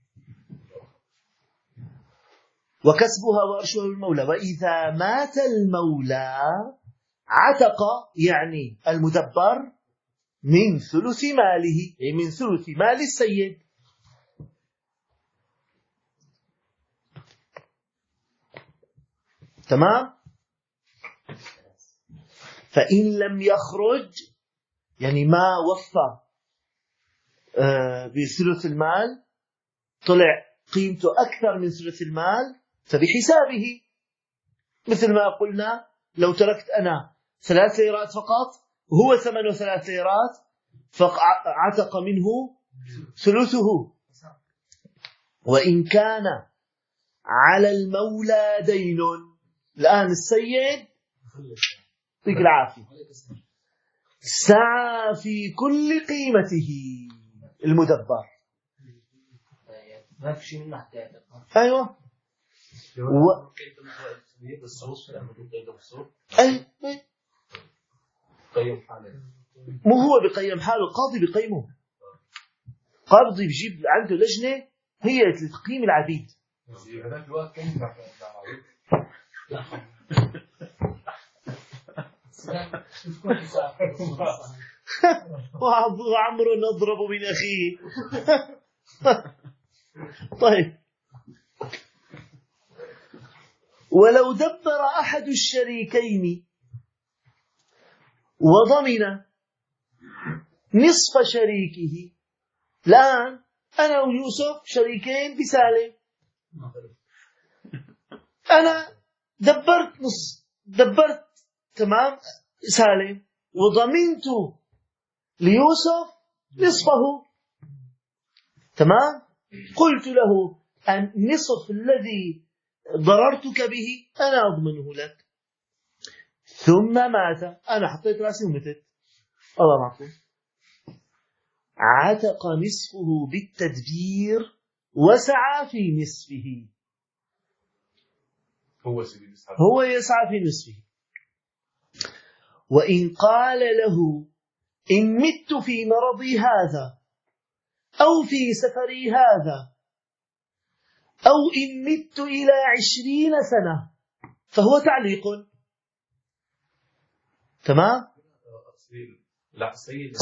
وكسبها وأرشها المولى. وإذا مات المولى عتق، يعني المدبر، من ثلث ماله، أي من ثلث مال السيد. تمام. فإن لم يخرج، يعني ما وفى بثلث المال، طلع قيمته أكثر من ثلث المال، فبحسابه. مثل ما قلنا لو تركت أنا 3 ليرات فقط وهو ثمنه 3 ليرات، فعتق منه ثلثه. وإن كان على المولى دين، الآن السيد يعطيك العافية سعى في كل قيمته المدبر. ما في شيء من ناحية. أيوة. مو هو بقيم حاله، القاضي بقيمه. قاضي بيجيب عنده لجنة هي لتقييم العبيد. وعمر نضرب من أخيه. طيب ولو دبر أحد الشريكين وضمن نصف شريكه. الآن أنا ويوسف شريكين بسالم، أنا دبرت تمام سالم، وضمنت ليوسف نصفه، تمام. قلت له النصف الذي ضررتك به أنا أضمنه لك. ثم مات، أنا حطيت رأسي ومتت، الله معكم. عتق نصفه بالتدبير وسعى في نصفه. هو يسعى في نصفه. وإن قال له إن مت في مرضي هذا أو في سفري هذا أو إن مت إلى 20 سنة فهو تعليق. تمام؟ لا السيد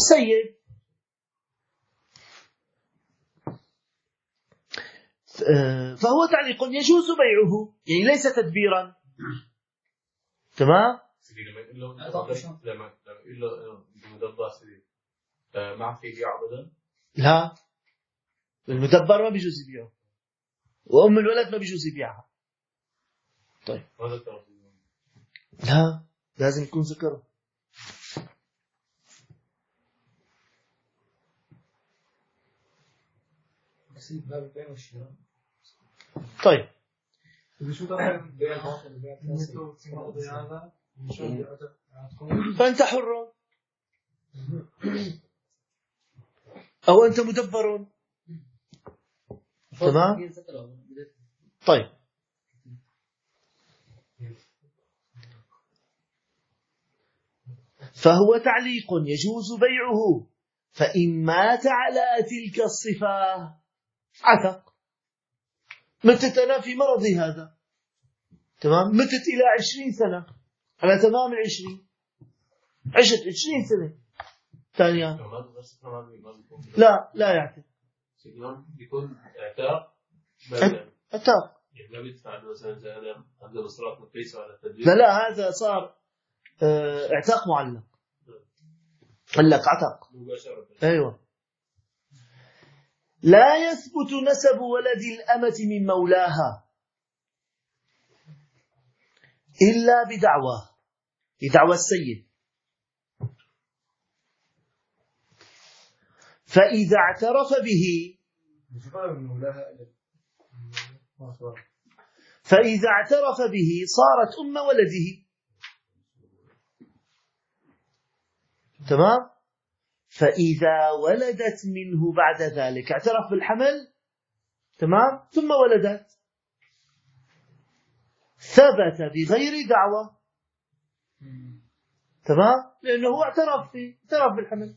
فهو تعليق يجوز بيعه، يعني ليس تدبيرا. تمام؟ لما يقول له المدبر سيدي ما في بيع أبدا. لا، المدبر ما بيجوز يبيعه، وأم الولد ما بيجوز يبيعها. طيب لا، لازم يكون ذكر. طيب فأنت حر أو أنت مدبر. تمام. طيب فهو تعليق يجوز بيعه، فإن مات على تلك الصفة عتق. متت أنا في مرضي هذا، تمام، متت إلى 20 سنة، على تمام 20 عشت 20 سنة ثانية، لا يعتق. يكون اعتاق عتاق، يعني ما بيدفع مثلا زي هذا عنده مصروفات مقيسة على التدبير. لا هذا صار اعتاق معلق. قال لك عتق مباشرة. أيوة. لا يثبت نسب ولد الأمة من مولاها إلا بدعوى السيد. فإذا اعترف به صارت أم ولده. تمام. فإذا ولدت منه بعد ذلك، اعترف بالحمل، تمام، ثم ولدت، ثبت بغير دعوة. تمام، لأنه اعترف بالحمل،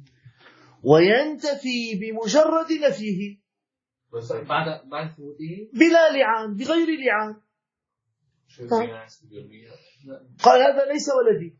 وينتفي بمجرد نفيه بعد ثبوته بلا لعان، بغير لعان. قال هذا ليس ولدي،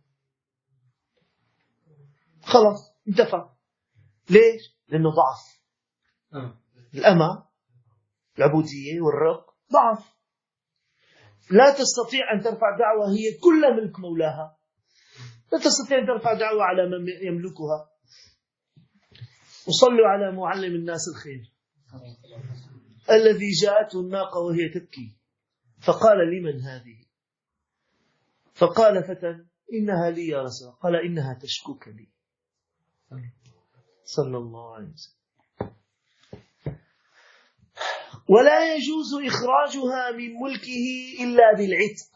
خلاص انتفى. ليش؟ لأنه ضعف. الأمة، العبودية والرق ضعف، لا تستطيع أن ترفع دعوة هي كل ملك مولاها، لا تستطيع أن ترفع دعوة على من يملكها. وصلوا على معلم الناس الخير الذي جاءته الناقة وهي تبكي، فقال لمن هذه؟ فقال فتى إنها لي يا رسول الله. قال إنها تشكوك لي، صلى الله عليه وسلم. ولا يجوز إخراجها من ملكه إلا بالعتق.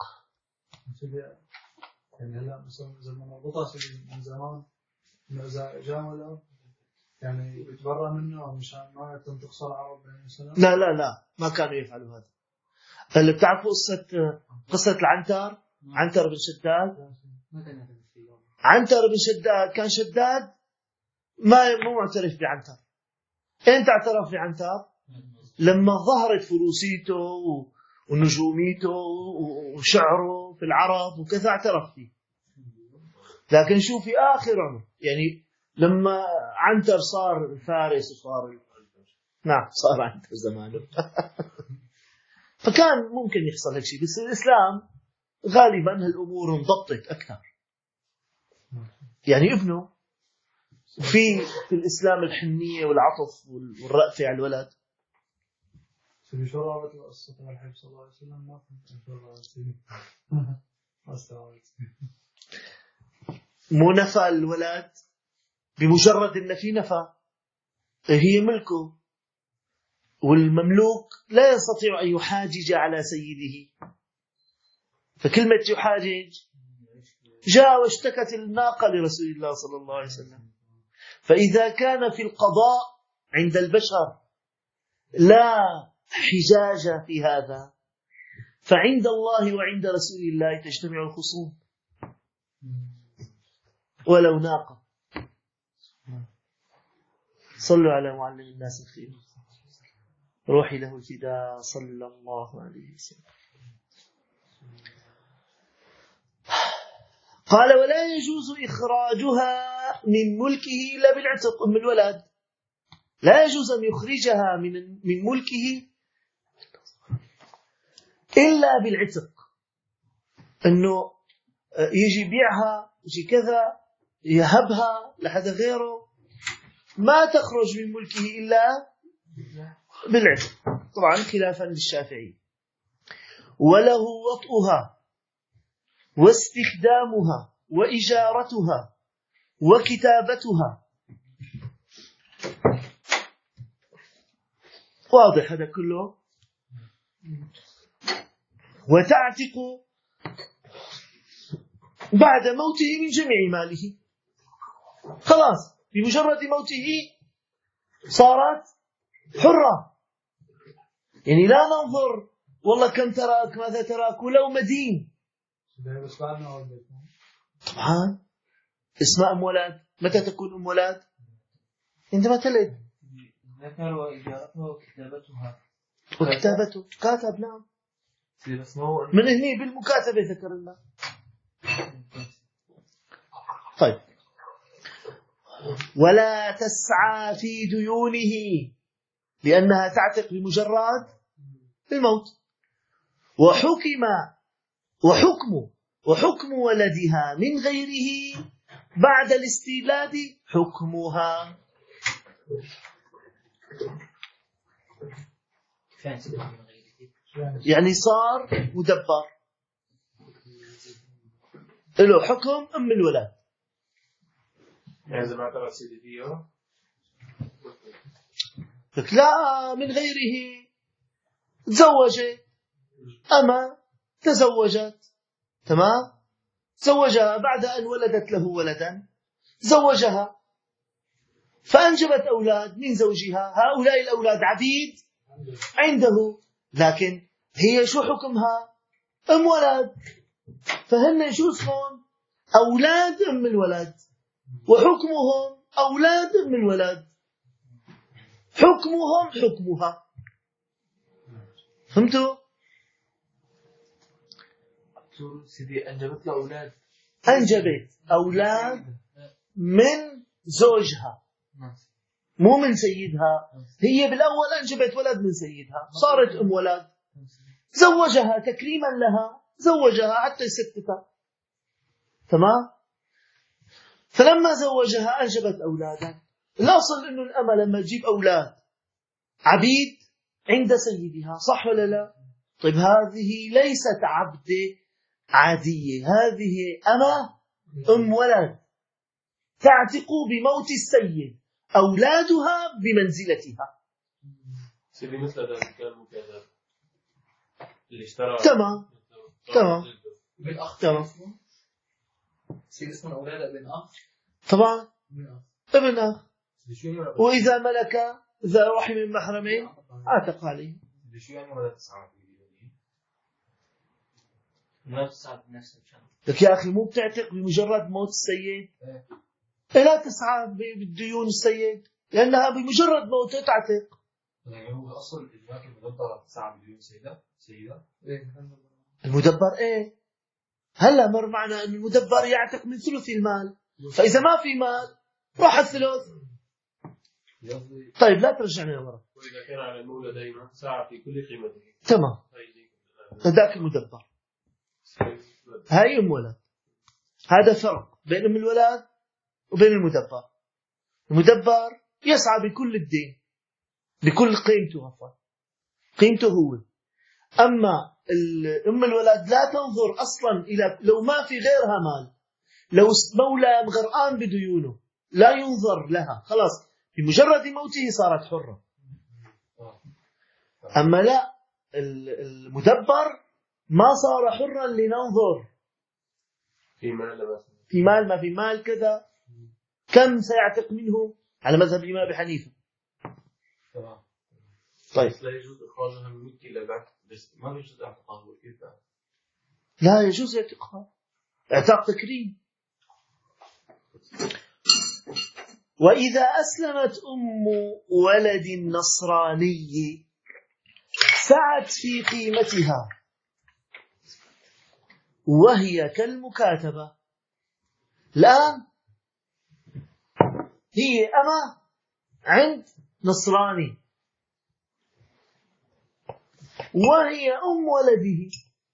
يعني هلا مثلا إذا مربوطة من زمان إنه إذا جاء ولا يعني يتبرأ منه مشان ما تنتقص العرب مثلا. لا ما كانوا يفعلوا هذا. اللي بتعرفوا قصة العنتر، عنتر بن شداد. عنتر بن شداد كان شداد مو معترف بعنتر. أنت اعترف بعنتر لما ظهرت فروسيته ونجوميته وشعره في العرب وكذا، اعترف فيه. لكن شو في آخر عمر، يعني لما عنتر صار فارس وصار صار عنتر زمانه فكان ممكن يحصل هيك شيء. بس الإسلام غالبا هالأمور انضبطت أكثر. يعني ابنه في الإسلام الحنية والعطف والرأفة على الولد. في شرارة قصة الحبيب صلى الله عليه وسلم ما كنت مو نفى الولد بمجرد النفي، نفى، هي ملكه. والمملوك لا يستطيع أن يحاجج على سيده، فكلمة يحاجج جاء واشتكت الناقة لرسول الله صلى الله عليه وسلم. فإذا كان في القضاء عند البشر لا حجاج في هذا، فعند الله وعند رسول الله تجتمع الخصوم ولو ناقة. صلوا على معلم الناس الخير، روحي له الفداء صلى الله عليه وسلم. قال: ولا يجوز إخراجها من ملكه إلا بالعتق. أم الولد لا يجوز أن يخرجها من ملكه إلا بالعتق، أنه يجي بيعها، يجي كذا، يهبها لحد غيره، ما تخرج من ملكه إلا بالعتق، طبعا خلافا للشافعي. وله وطئها واستخدامها وإجارتها وكتابتها. واضح هذا كله. وتعتق بعد موته من جميع ماله. خلاص بمجرد موته صارت حرة، يعني لا ننظر والله كم تراك ماذا تراك ولو مدين. طبعا اسماء أم ولد متى تكون أم ولد؟ عندما تلد. ذكر وإجارتها وكتابتها. وكتابته كاتب، نعم، من هني بالمكاتبة ذكر الله. طيب. ولا تسعى في ديونه لأنها تعتق بمجرد الموت. وحكم ولدها من غيره بعد الاستيلاد حكمها. يعني صار مدبر له حكم أم الولد. يعني إذا ما اعترف سيدي فيه لا من غيره. تزوجت أما تزوجت، تمام، زوجها بعد أن ولدت له ولدا، زوجها فأنجبت أولاد من زوجها. هؤلاء الأولاد عبيد عنده، لكن هي شو حكمها؟ أم ولد. فهن شو اسمهم؟ أولاد أم الولد، وحكمهم أولاد أم الولد، حكمهم حكمها. فهمتوا؟ سيدي أنجبت له أولاد، أنجبت أولاد من زوجها مو من سيدها. هي بالأول أنجبت ولد من سيدها، صارت أم ولد، زوجها تكريما لها، زوجها حتى يسكتها، تمام. فلما زوجها أنجبت أولادا. الأصل إنه الأمة لما تجيب أولاد عبيد عند سيدها، صح ولا لا؟ طيب هذه ليست عبدة عادية، هذه أمة أم ولد تعتق بموت السيد، أولادها بمنزلتها. سيدي مثل ذلك كان مكاتب اللي اشترى. تمام. بالأخ تمام. سيد اسمه أولاد ابن أخ. طبعا ابن أخ. وإذا ملك ذا رحم من محرمين عاتق عليه. شو يعني ولا تسعى؟ ما تسعى بنفس الشهر. لك يا أخي مو بتعتق بمجرد موت السيد؟ لا تسعى بالديون السيد، لأنها بمجرد موته تعتق. يعني هو أصل الإجراء المدبر تسعى بديون سيدة. المدبر إيه؟ هلا مر معنا أن المدبر يعتق من ثلث المال، فإذا ما في مال راح الثلث. طيب لا ترجعنا لورا. وإذا كان على المولى دائما ساعة في كل قيمته. تمام. هذاك المدبر. هاي أم ولد. هذا فرق بين أم الولد وبين المدبر. المدبر يسعى بكل الدين، بكل قيمته، عفوا قيمته هو. أما أم الولد لا تنظر أصلا إلى، لو ما في غيرها مال، لو مولى غرقان بديونه لا ينظر لها، خلاص بمجرد موته صارت حرة. أما لا، المدبر ما صار حرا لننظر في مال مثلا، في مال ما في مال كذا، كم سيعتق منه على مذهب الإمام أبي حنيفة. تمام. طيب لا يجوز إخراجها من الملك إلا بعد، بس ما يجوز اعتقاها كيف بعد؟ لا يجوز اعتقها، اعتاق تكريم. وإذا أسلمت أم ولد نصراني سعت في قيمتها وهي كالمكاتبة. الآن هي أما عند نصراني وهي أم ولده،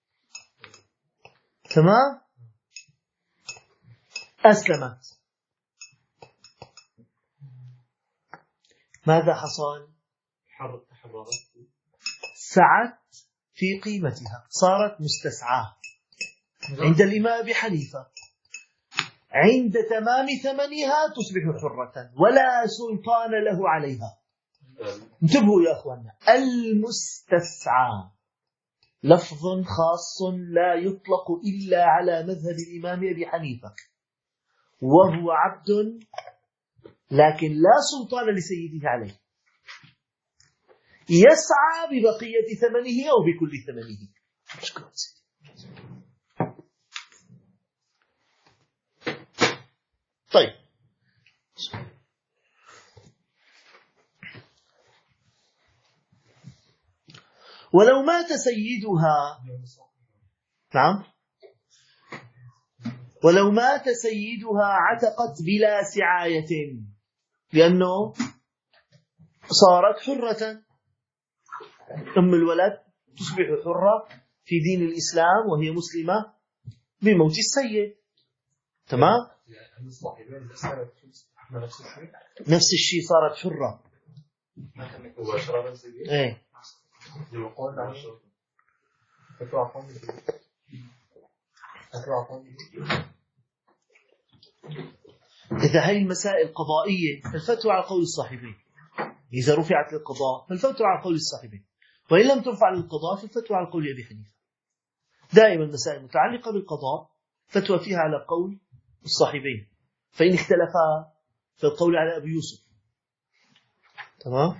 تمام؟ أسلمت، ماذا حصل؟ تحررت، سعت في قيمتها، صارت مستسعاة عند الإمام أبي حنيفة. عند تمام ثمنها تصبح حرة ولا سلطان له عليها. انتبهوا يا أخوانا، المستسعى لفظ خاص لا يطلق إلا على مذهب الإمام أبي حنيفة، وهو عبد لكن لا سلطان لسيده عليه، يسعى ببقية ثمنه أو بكل ثمنه. طيب، ولو مات سيدها، نعم، ولو مات سيدها عتقت بلا سعاية، لأنه صارت حرة. أم الولد تصبح حرة في دين الإسلام وهي مسلمة بموت السيد، تمام؟ نفس الشيء، صارت حرة. ايه إذا هي المسائل قضائية فالفتوى على قول الصاحبين، إذا رفعت للقضاء فالفتوى على قول الصاحبين، وإن لم ترفع للقضاء فالفتوى على قول أبي حنيفة. دائما المسائل المتعلقة بالقضاء فتوى فيها على قول الصاحبين، فإن اختلفا فالقول على أبي يوسف، تمام؟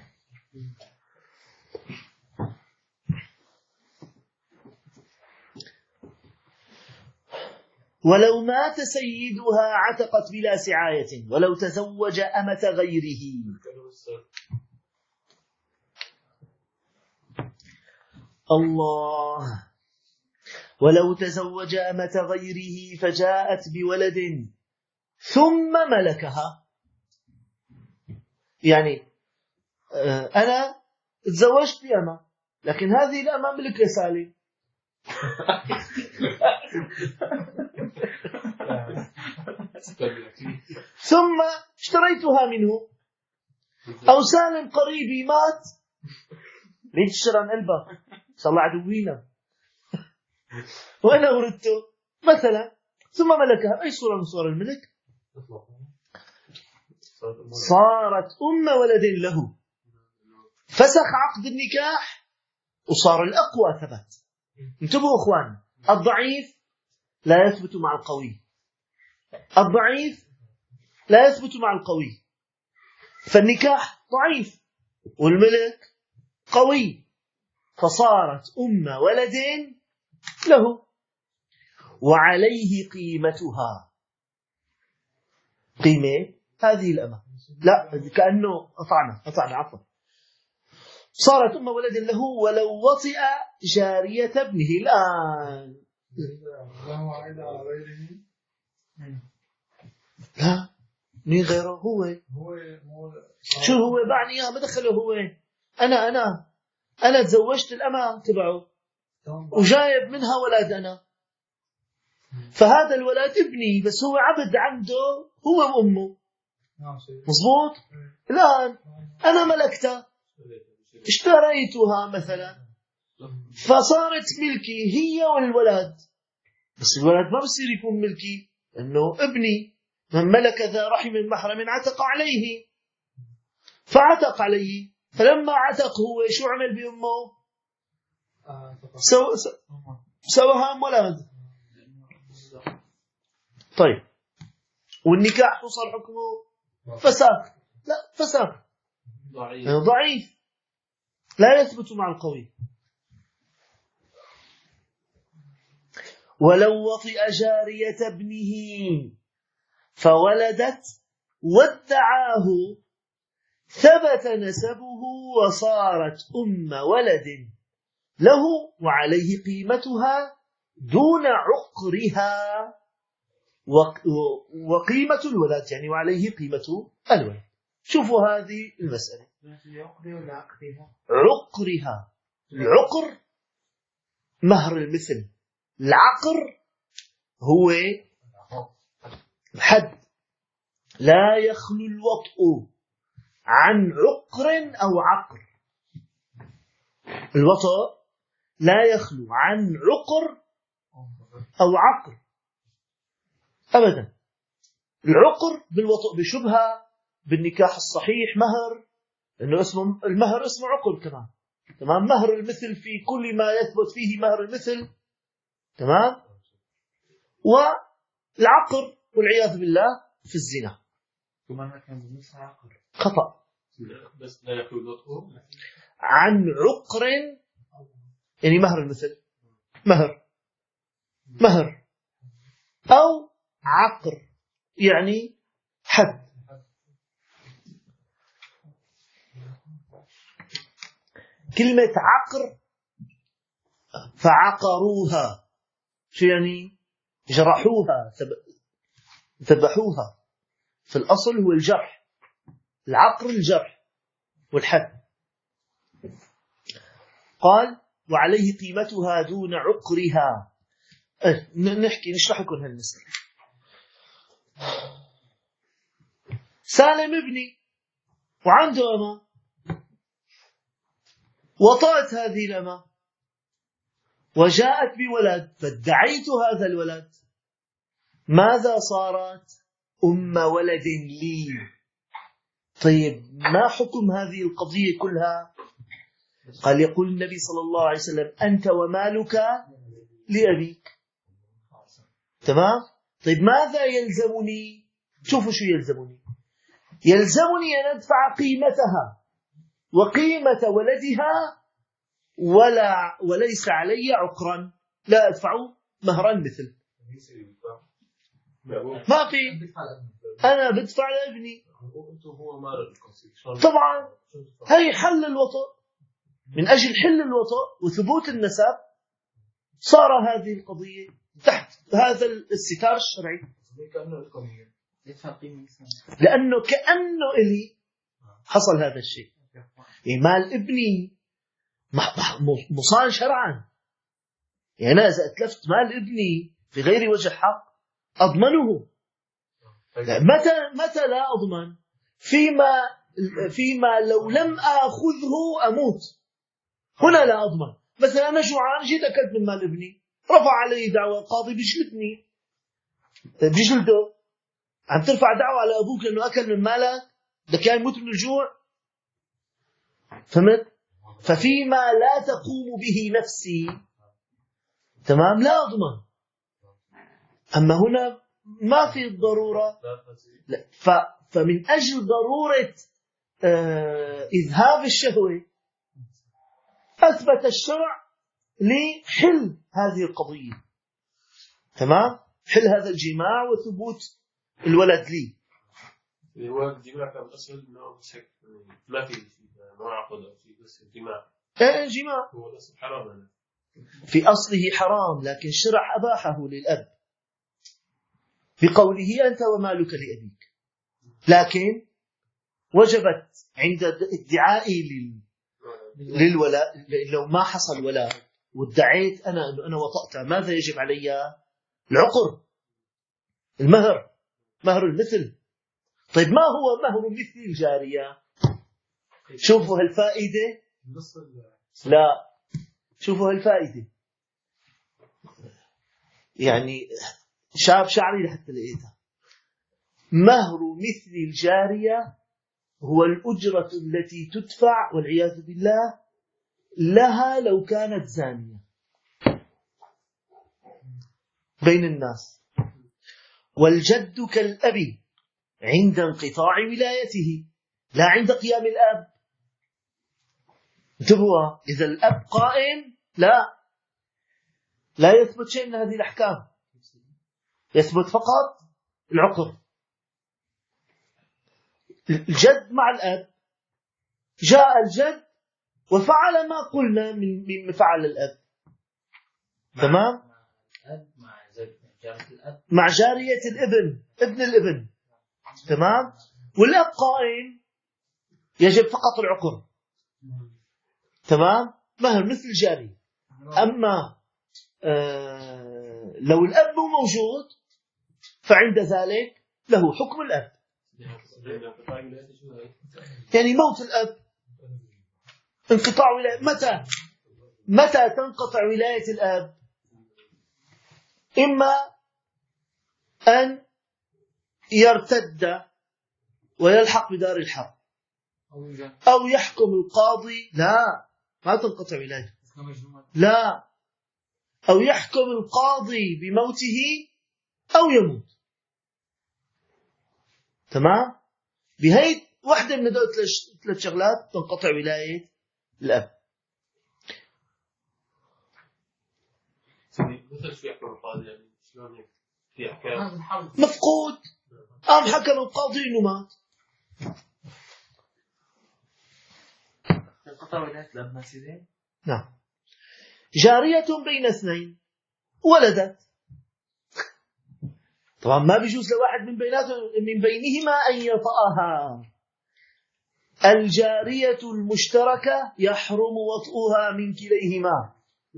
ولو مات سيدها عتقت بلا سعاية ولو تزوج أمة غيره. الله، ولو تزوج أمة غيره فجاءت بولد ثم ملكها. يعني أنا تزوجت بأمة لكن هذه الأمة ملك لسالم، ثم اشتريتها منه، أو سالم قريبي مات ليش تشترى من قلبه صار الله عدوينا وأنا أردته مثلا، ثم ملكها. أي صورة من صور الملك؟ صارت أم ولد له، فسخ عقد النكاح وصار الأقوى ثبت. انتبهوا أخوان، الضعيف لا يثبت مع القوي، الضعيف لا يثبت مع القوي، فالنكاح ضعيف والملك قوي، فصارت أم ولد له وعليه قيمتها. قيمة هذه الأمة، لا كأنه أطعنا عفوا، صارت أم ولد له ولو وطئ جارية ابنه. الآن لا، مين غيره؟ هو شو هو بعني ما دخله هو. أنا تزوجت الأمة تبعه وجايب منها ولد أنا، فهذا الولد ابني بس هو عبد عنده هو وأمه، مظبوط؟ الآن أنا ملكتها، اشتريتها مثلا فصارت ملكي هي والولد، بس الولد ما بصير يكون ملكي لأنه ابني، من ملك ذا رحم محرم عتق عليه، فعتق عليه، فلما عتق هو شو عمل بأمه؟ فقط. سواها أم ولد. طيب والنكاح صار حكمه فساد. لا فساد ضعيف لا يثبت مع القوي. ولو وطئ جارية ابنه فولدت وادعاه ثبت نسبه وصارت أم ولد له وعليه قيمتها دون عقرها وقيمة الولد، يعني وعليه قيمة الولد. شوفوا هذه المسألة. عقرها. العقر مهر المثل، العقر هو حد. لا يخلو الوطء عن عقر أو عقر. الوطء لا يخلو عن عقر أو عقر أبدا. العقر بالوطء بشبهة، بالنكاح الصحيح مهر، لأنه اسمه المهر اسمه عقر كمان. تمام. مهر المثل في كل ما يثبت فيه مهر المثل. تمام. والعقر والعياذ بالله في الزنا خطأ. بس لا يخلو الوطء عن عقر، يعني مهر المثل، مهر أو عقر يعني حد. كلمة عقر فعقروها شو يعني؟ جرحوها، ذبحوها. في الأصل هو الجرح. العقر الجرح والحد. قال وعليه قيمتها دون عقرها. نشرح لكم هالمسألة. سالم ابني وعنده أمة، وطأت هذه الأمة وجاءت بولد فادعيت هذا الولد، ماذا صارت؟ أم ولد لي. طيب ما حكم هذه القضية كلها؟ قال يقول النبي صلى الله عليه وسلم أنت ومالك لأبيك. تمام. طيب ماذا يلزمني؟ شوفوا شو يلزمني. يلزمني أن أدفع قيمتها وقيمة ولدها وليس علي عقرا، لا أدفع مهرا مثل. ما في. أنا بدفع لابني. طبعا هي حل الوطء. من أجل حل الوطء وثبوت النسب صار هذه القضية تحت هذا الستار الشرعي. لأنه كأنه إلي حصل هذا الشيء. مال ابني مصان شرعا. يعني أنا إذا أتلفت مال ابني في غير وجه حق أضمنه. متى لا أضمن؟ فيما لو لم آخذه أموت. هنا لا أضمن. مثلا أنا جوعان جيت أكلت من مال ابني، رفع علي دعوة، القاضي بيجلدني، بيجلده. عم ترفع دعوة على أبوك لأنه أكل من مالك، ده كان يموت من الجوع. فهمت؟ ففيما لا تقوم به نفسي تمام لا أضمن. أما هنا ما في الضرورة. فمن أجل ضرورة إذهاب الشهوة أثبت الشرع لحل هذه القضية. تمام. حل هذا الجماع وثبوت الولد لي. هو الجماع كان أصل إنه ما في معقد أو في بس الجماع. جماع هو الأصل حرام. في أصله حرام، لكن الشرع أباحه للأب بقوله أنت ومالك لأبيك. لكن وجبت عند ادعائي للولاء. لو ما حصل ولاء وادعيت أنا أنه أنا وطأت، ماذا يجب علي؟ العقر، المهر، مهر المثل. طيب ما هو مهر مثل الجارية؟ شوفوا هالفائدة. لا شوفوا هالفائدة. يعني شاب شعري لحتى لقيتها. مهر مثل الجارية هو الأجرة التي تدفع والعياذ بالله لها لو كانت زانية بين الناس. والجد كالأب عند انقطاع ولايته لا عند قيام الأب. انتبهوا، إذا الأب قائم لا يثبت شيء من هذه الأحكام، يثبت فقط العقر. الجد مع الأب، جاء الجد وفعل ما قلنا من فعل الأب، تمام؟ مع جارية الابن، ابن الابن، تمام؟ والأب قائم يجب فقط العقر، تمام؟ مهر مثل الجارية. أما لو الأب مو موجود فعند ذلك له حكم الأب. يعني موت الأب، انقطاع ولاية. متى تنقطع ولاية الأب؟ إما أن يرتد ويلحق بدار الحرب، أو يحكم القاضي ما تنقطع ولايته، لا، أو يحكم القاضي بموته أو يموت، تمام؟ بهي واحدة من هذول 3 شغلات تنقطع ولاية الأب. مثل شو يحكم القاضي؟ يعني شلون في أحكام مفقود، حكم القاضي إنه مات. تنقطع ولاية الأب ما سيدين؟ نعم. جارية بين 2 ولدت، طبعا ما بيجوز لواحد من بينهما أن يطأها. الجارية المشتركة يحرم وطئها من كليهما.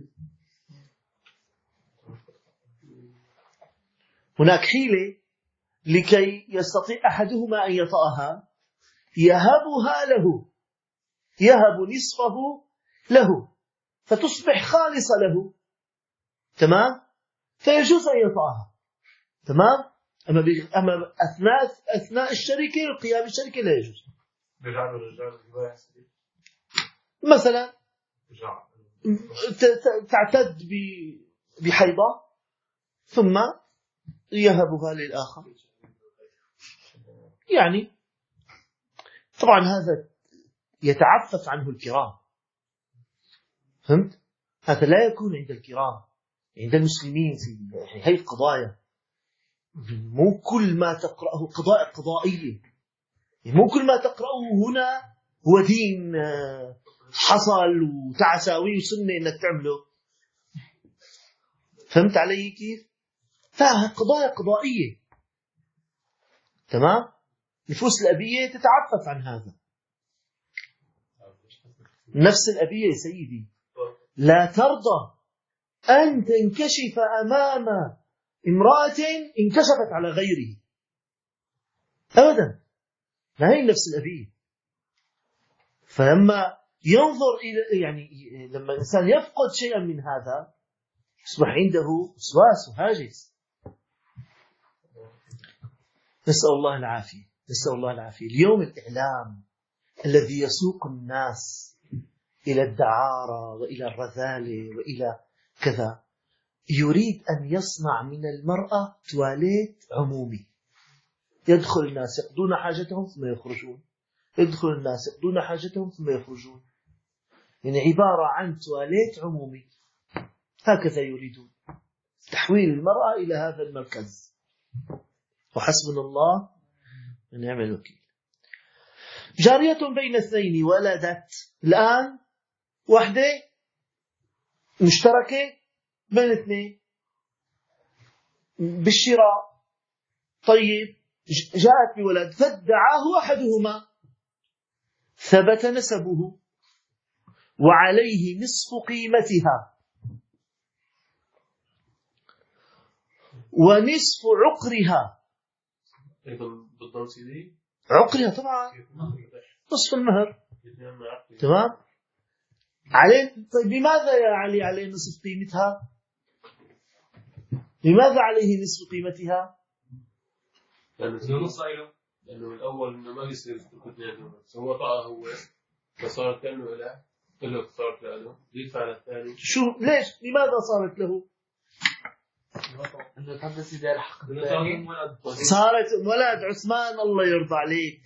هناك حيلة لكي يستطيع أحدهما أن يطأها، يهبها له، يهب نصفه له فتصبح خالصة له، تمام؟ فيجوز أن يطأها، تمام؟ أما أثناء الشركة وقيام الشركة لا يجوز. مثلا تعتد بحيضة ثم يهبها للآخر، يعني طبعا هذا يتعفف عنه الكرام، فهمت؟ هذا لا يكون عند الكرام، عند المسلمين في هذه القضايا. مو كل ما تقرأه قضايا قضائية، مو كل ما تقرأه هنا هو دين حصل وتعساوي وسنة إنك تعمله. فهمت علي كيف؟ قضايا قضائية، تمام؟ نفوس الأبية تتعفف عن هذا. نفس الأبية يا سيدي لا ترضى أن تنكشف أمام امرأة انكشفت على غيره أبدا، لا هي نفس الأبية. فلما ينظر إلى لما الإنسان يفقد شيئا من هذا يصبح عنده وسواس وهاجس. نسأل الله العافية، نسأل الله العافية. اليوم الإعلام الذي يسوق الناس إلى الدعارة وإلى الرذالة وإلى كذا يريد أن يصنع من المرأة تواليت عمومي. يدخل الناس يقضون حاجتهم ثم يخرجون، يدخل الناس يقضون حاجتهم ثم يخرجون، يعني عبارة عن تواليت عمومي. هكذا يريدون تحويل المرأة إلى هذا المركز، وحسبنا الله ونعم الوكيل. جارية بين 2 ولدت، الآن واحدة مشتركة بين 2 بالشراء، طيب جاءت بولد فادعاه أحدهما، ثبت نسبه وعليه نصف قيمتها ونصف عقرها. بالضبط سيدي عقرها طبعا نصف المهر، تمام؟ عليه. طيب لماذا يا علي عليه نصف قيمتها؟ لماذا عليه نصف قيمتها؟ لأنه من الأول إنه ما يصير يتركوا اثنينهم، بس هو طأ هو فصارت كأنه له صارت له يدفع للثاني. شو ليش؟ لماذا صارت له؟ انه تحدث يدير الحق صارت ولد عثمان الله يرضى عليك،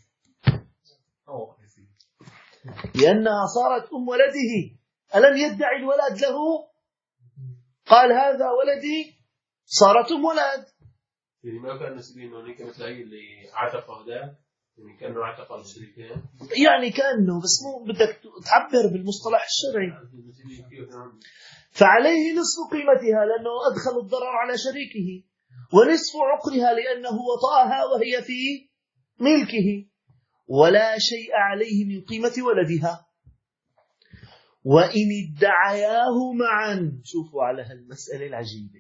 لأنها صارت أم ولده. ألم يدعي الولد له؟ قال هذا ولدي، صارت أم ولد. يعني ما كان نسبي إنه هيك مثل هي اللي عتقه ذاك، يعني كأنه عتق الشريكين. يعني كأنه، بس مو بدك تعبر بالمصطلح الشرعي. فعليه نصف قيمتها لأنه أدخل الضرر على شريكه، ونصف عقرها لأنه وطأها وهي في ملكه، ولا شيء عليه من قيمة ولدها. وإن ادعياه معا، شوفوا على هالمسألة العجيبة،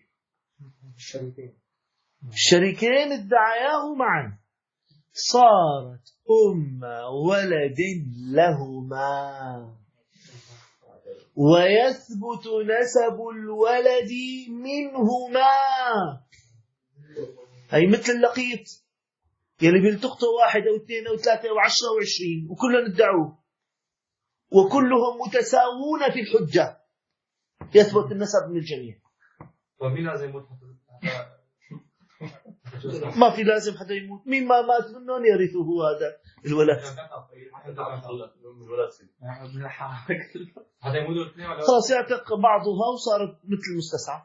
الشريكين ادعياه معا، صارت أم ولد لهما، ويثبت نسب الولد منهما. هي مثل اللقيط يلي بيلتقطوا 1 أو 2 أو 3 أو 10 أو 20 وكلهم ادعوه وكلهم متساوون في الحجة، يثبت النسب من الجميع. ومين لازم يموت؟ ما في لازم حدا يموت، مين ما مات منهم يرثه هذا الولد. هذا يموت الاثنين ولا خلاص يعتق بعضها وصارت مثل المستسعى.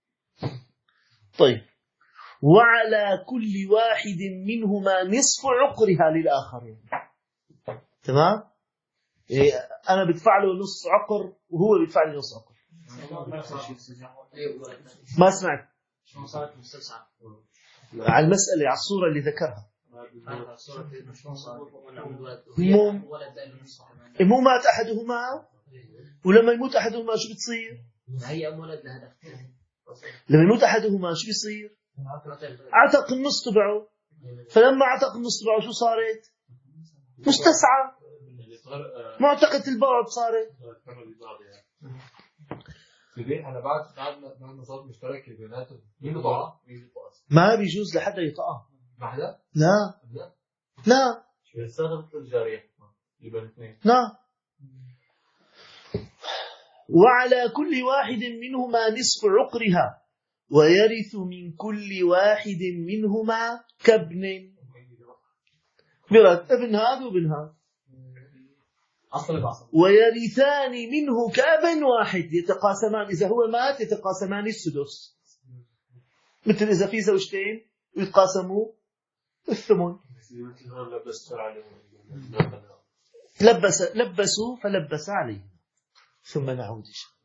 طيب، وعلى كل واحد منهما نصف عقرها للآخرين. تمام؟ إيه، أنا بدفع له نص عقر وهو بدفع لي نص عقر. ما سمعت شلون صارت مستسعى؟ على المسألة، على الصورة اللي ذكرها. مو مات أحدهما، ولما يموت أحدهما شو بتصير؟ هي أم ولد لها. لما يموت أحدهما شو بيصير؟ عتق النص تبعه. فلما عتق النص تبعه شو صارت؟ مستسعى، معتقة البعض صارت. أنا بعد ما صار مشترك بيناتهم، مين يطأ؟ ما بيجوز لحدا يطأ. ما حدا؟ لا لا شو يستخدم مثل الجارية يبقى الاثنين. لا. وعلى كل واحد منهما نصف عقرها، ويرث من كل واحد منهما كابن. برث ابن هذا وابن هذا، ويرثان منه كابن واحد، يتقاسمان. إذا هو مات يتقاسمان السدس، مثل إذا في زوجتين ويتقاسموا الثمن. لبسوا فلبس عليه. ثم نعود.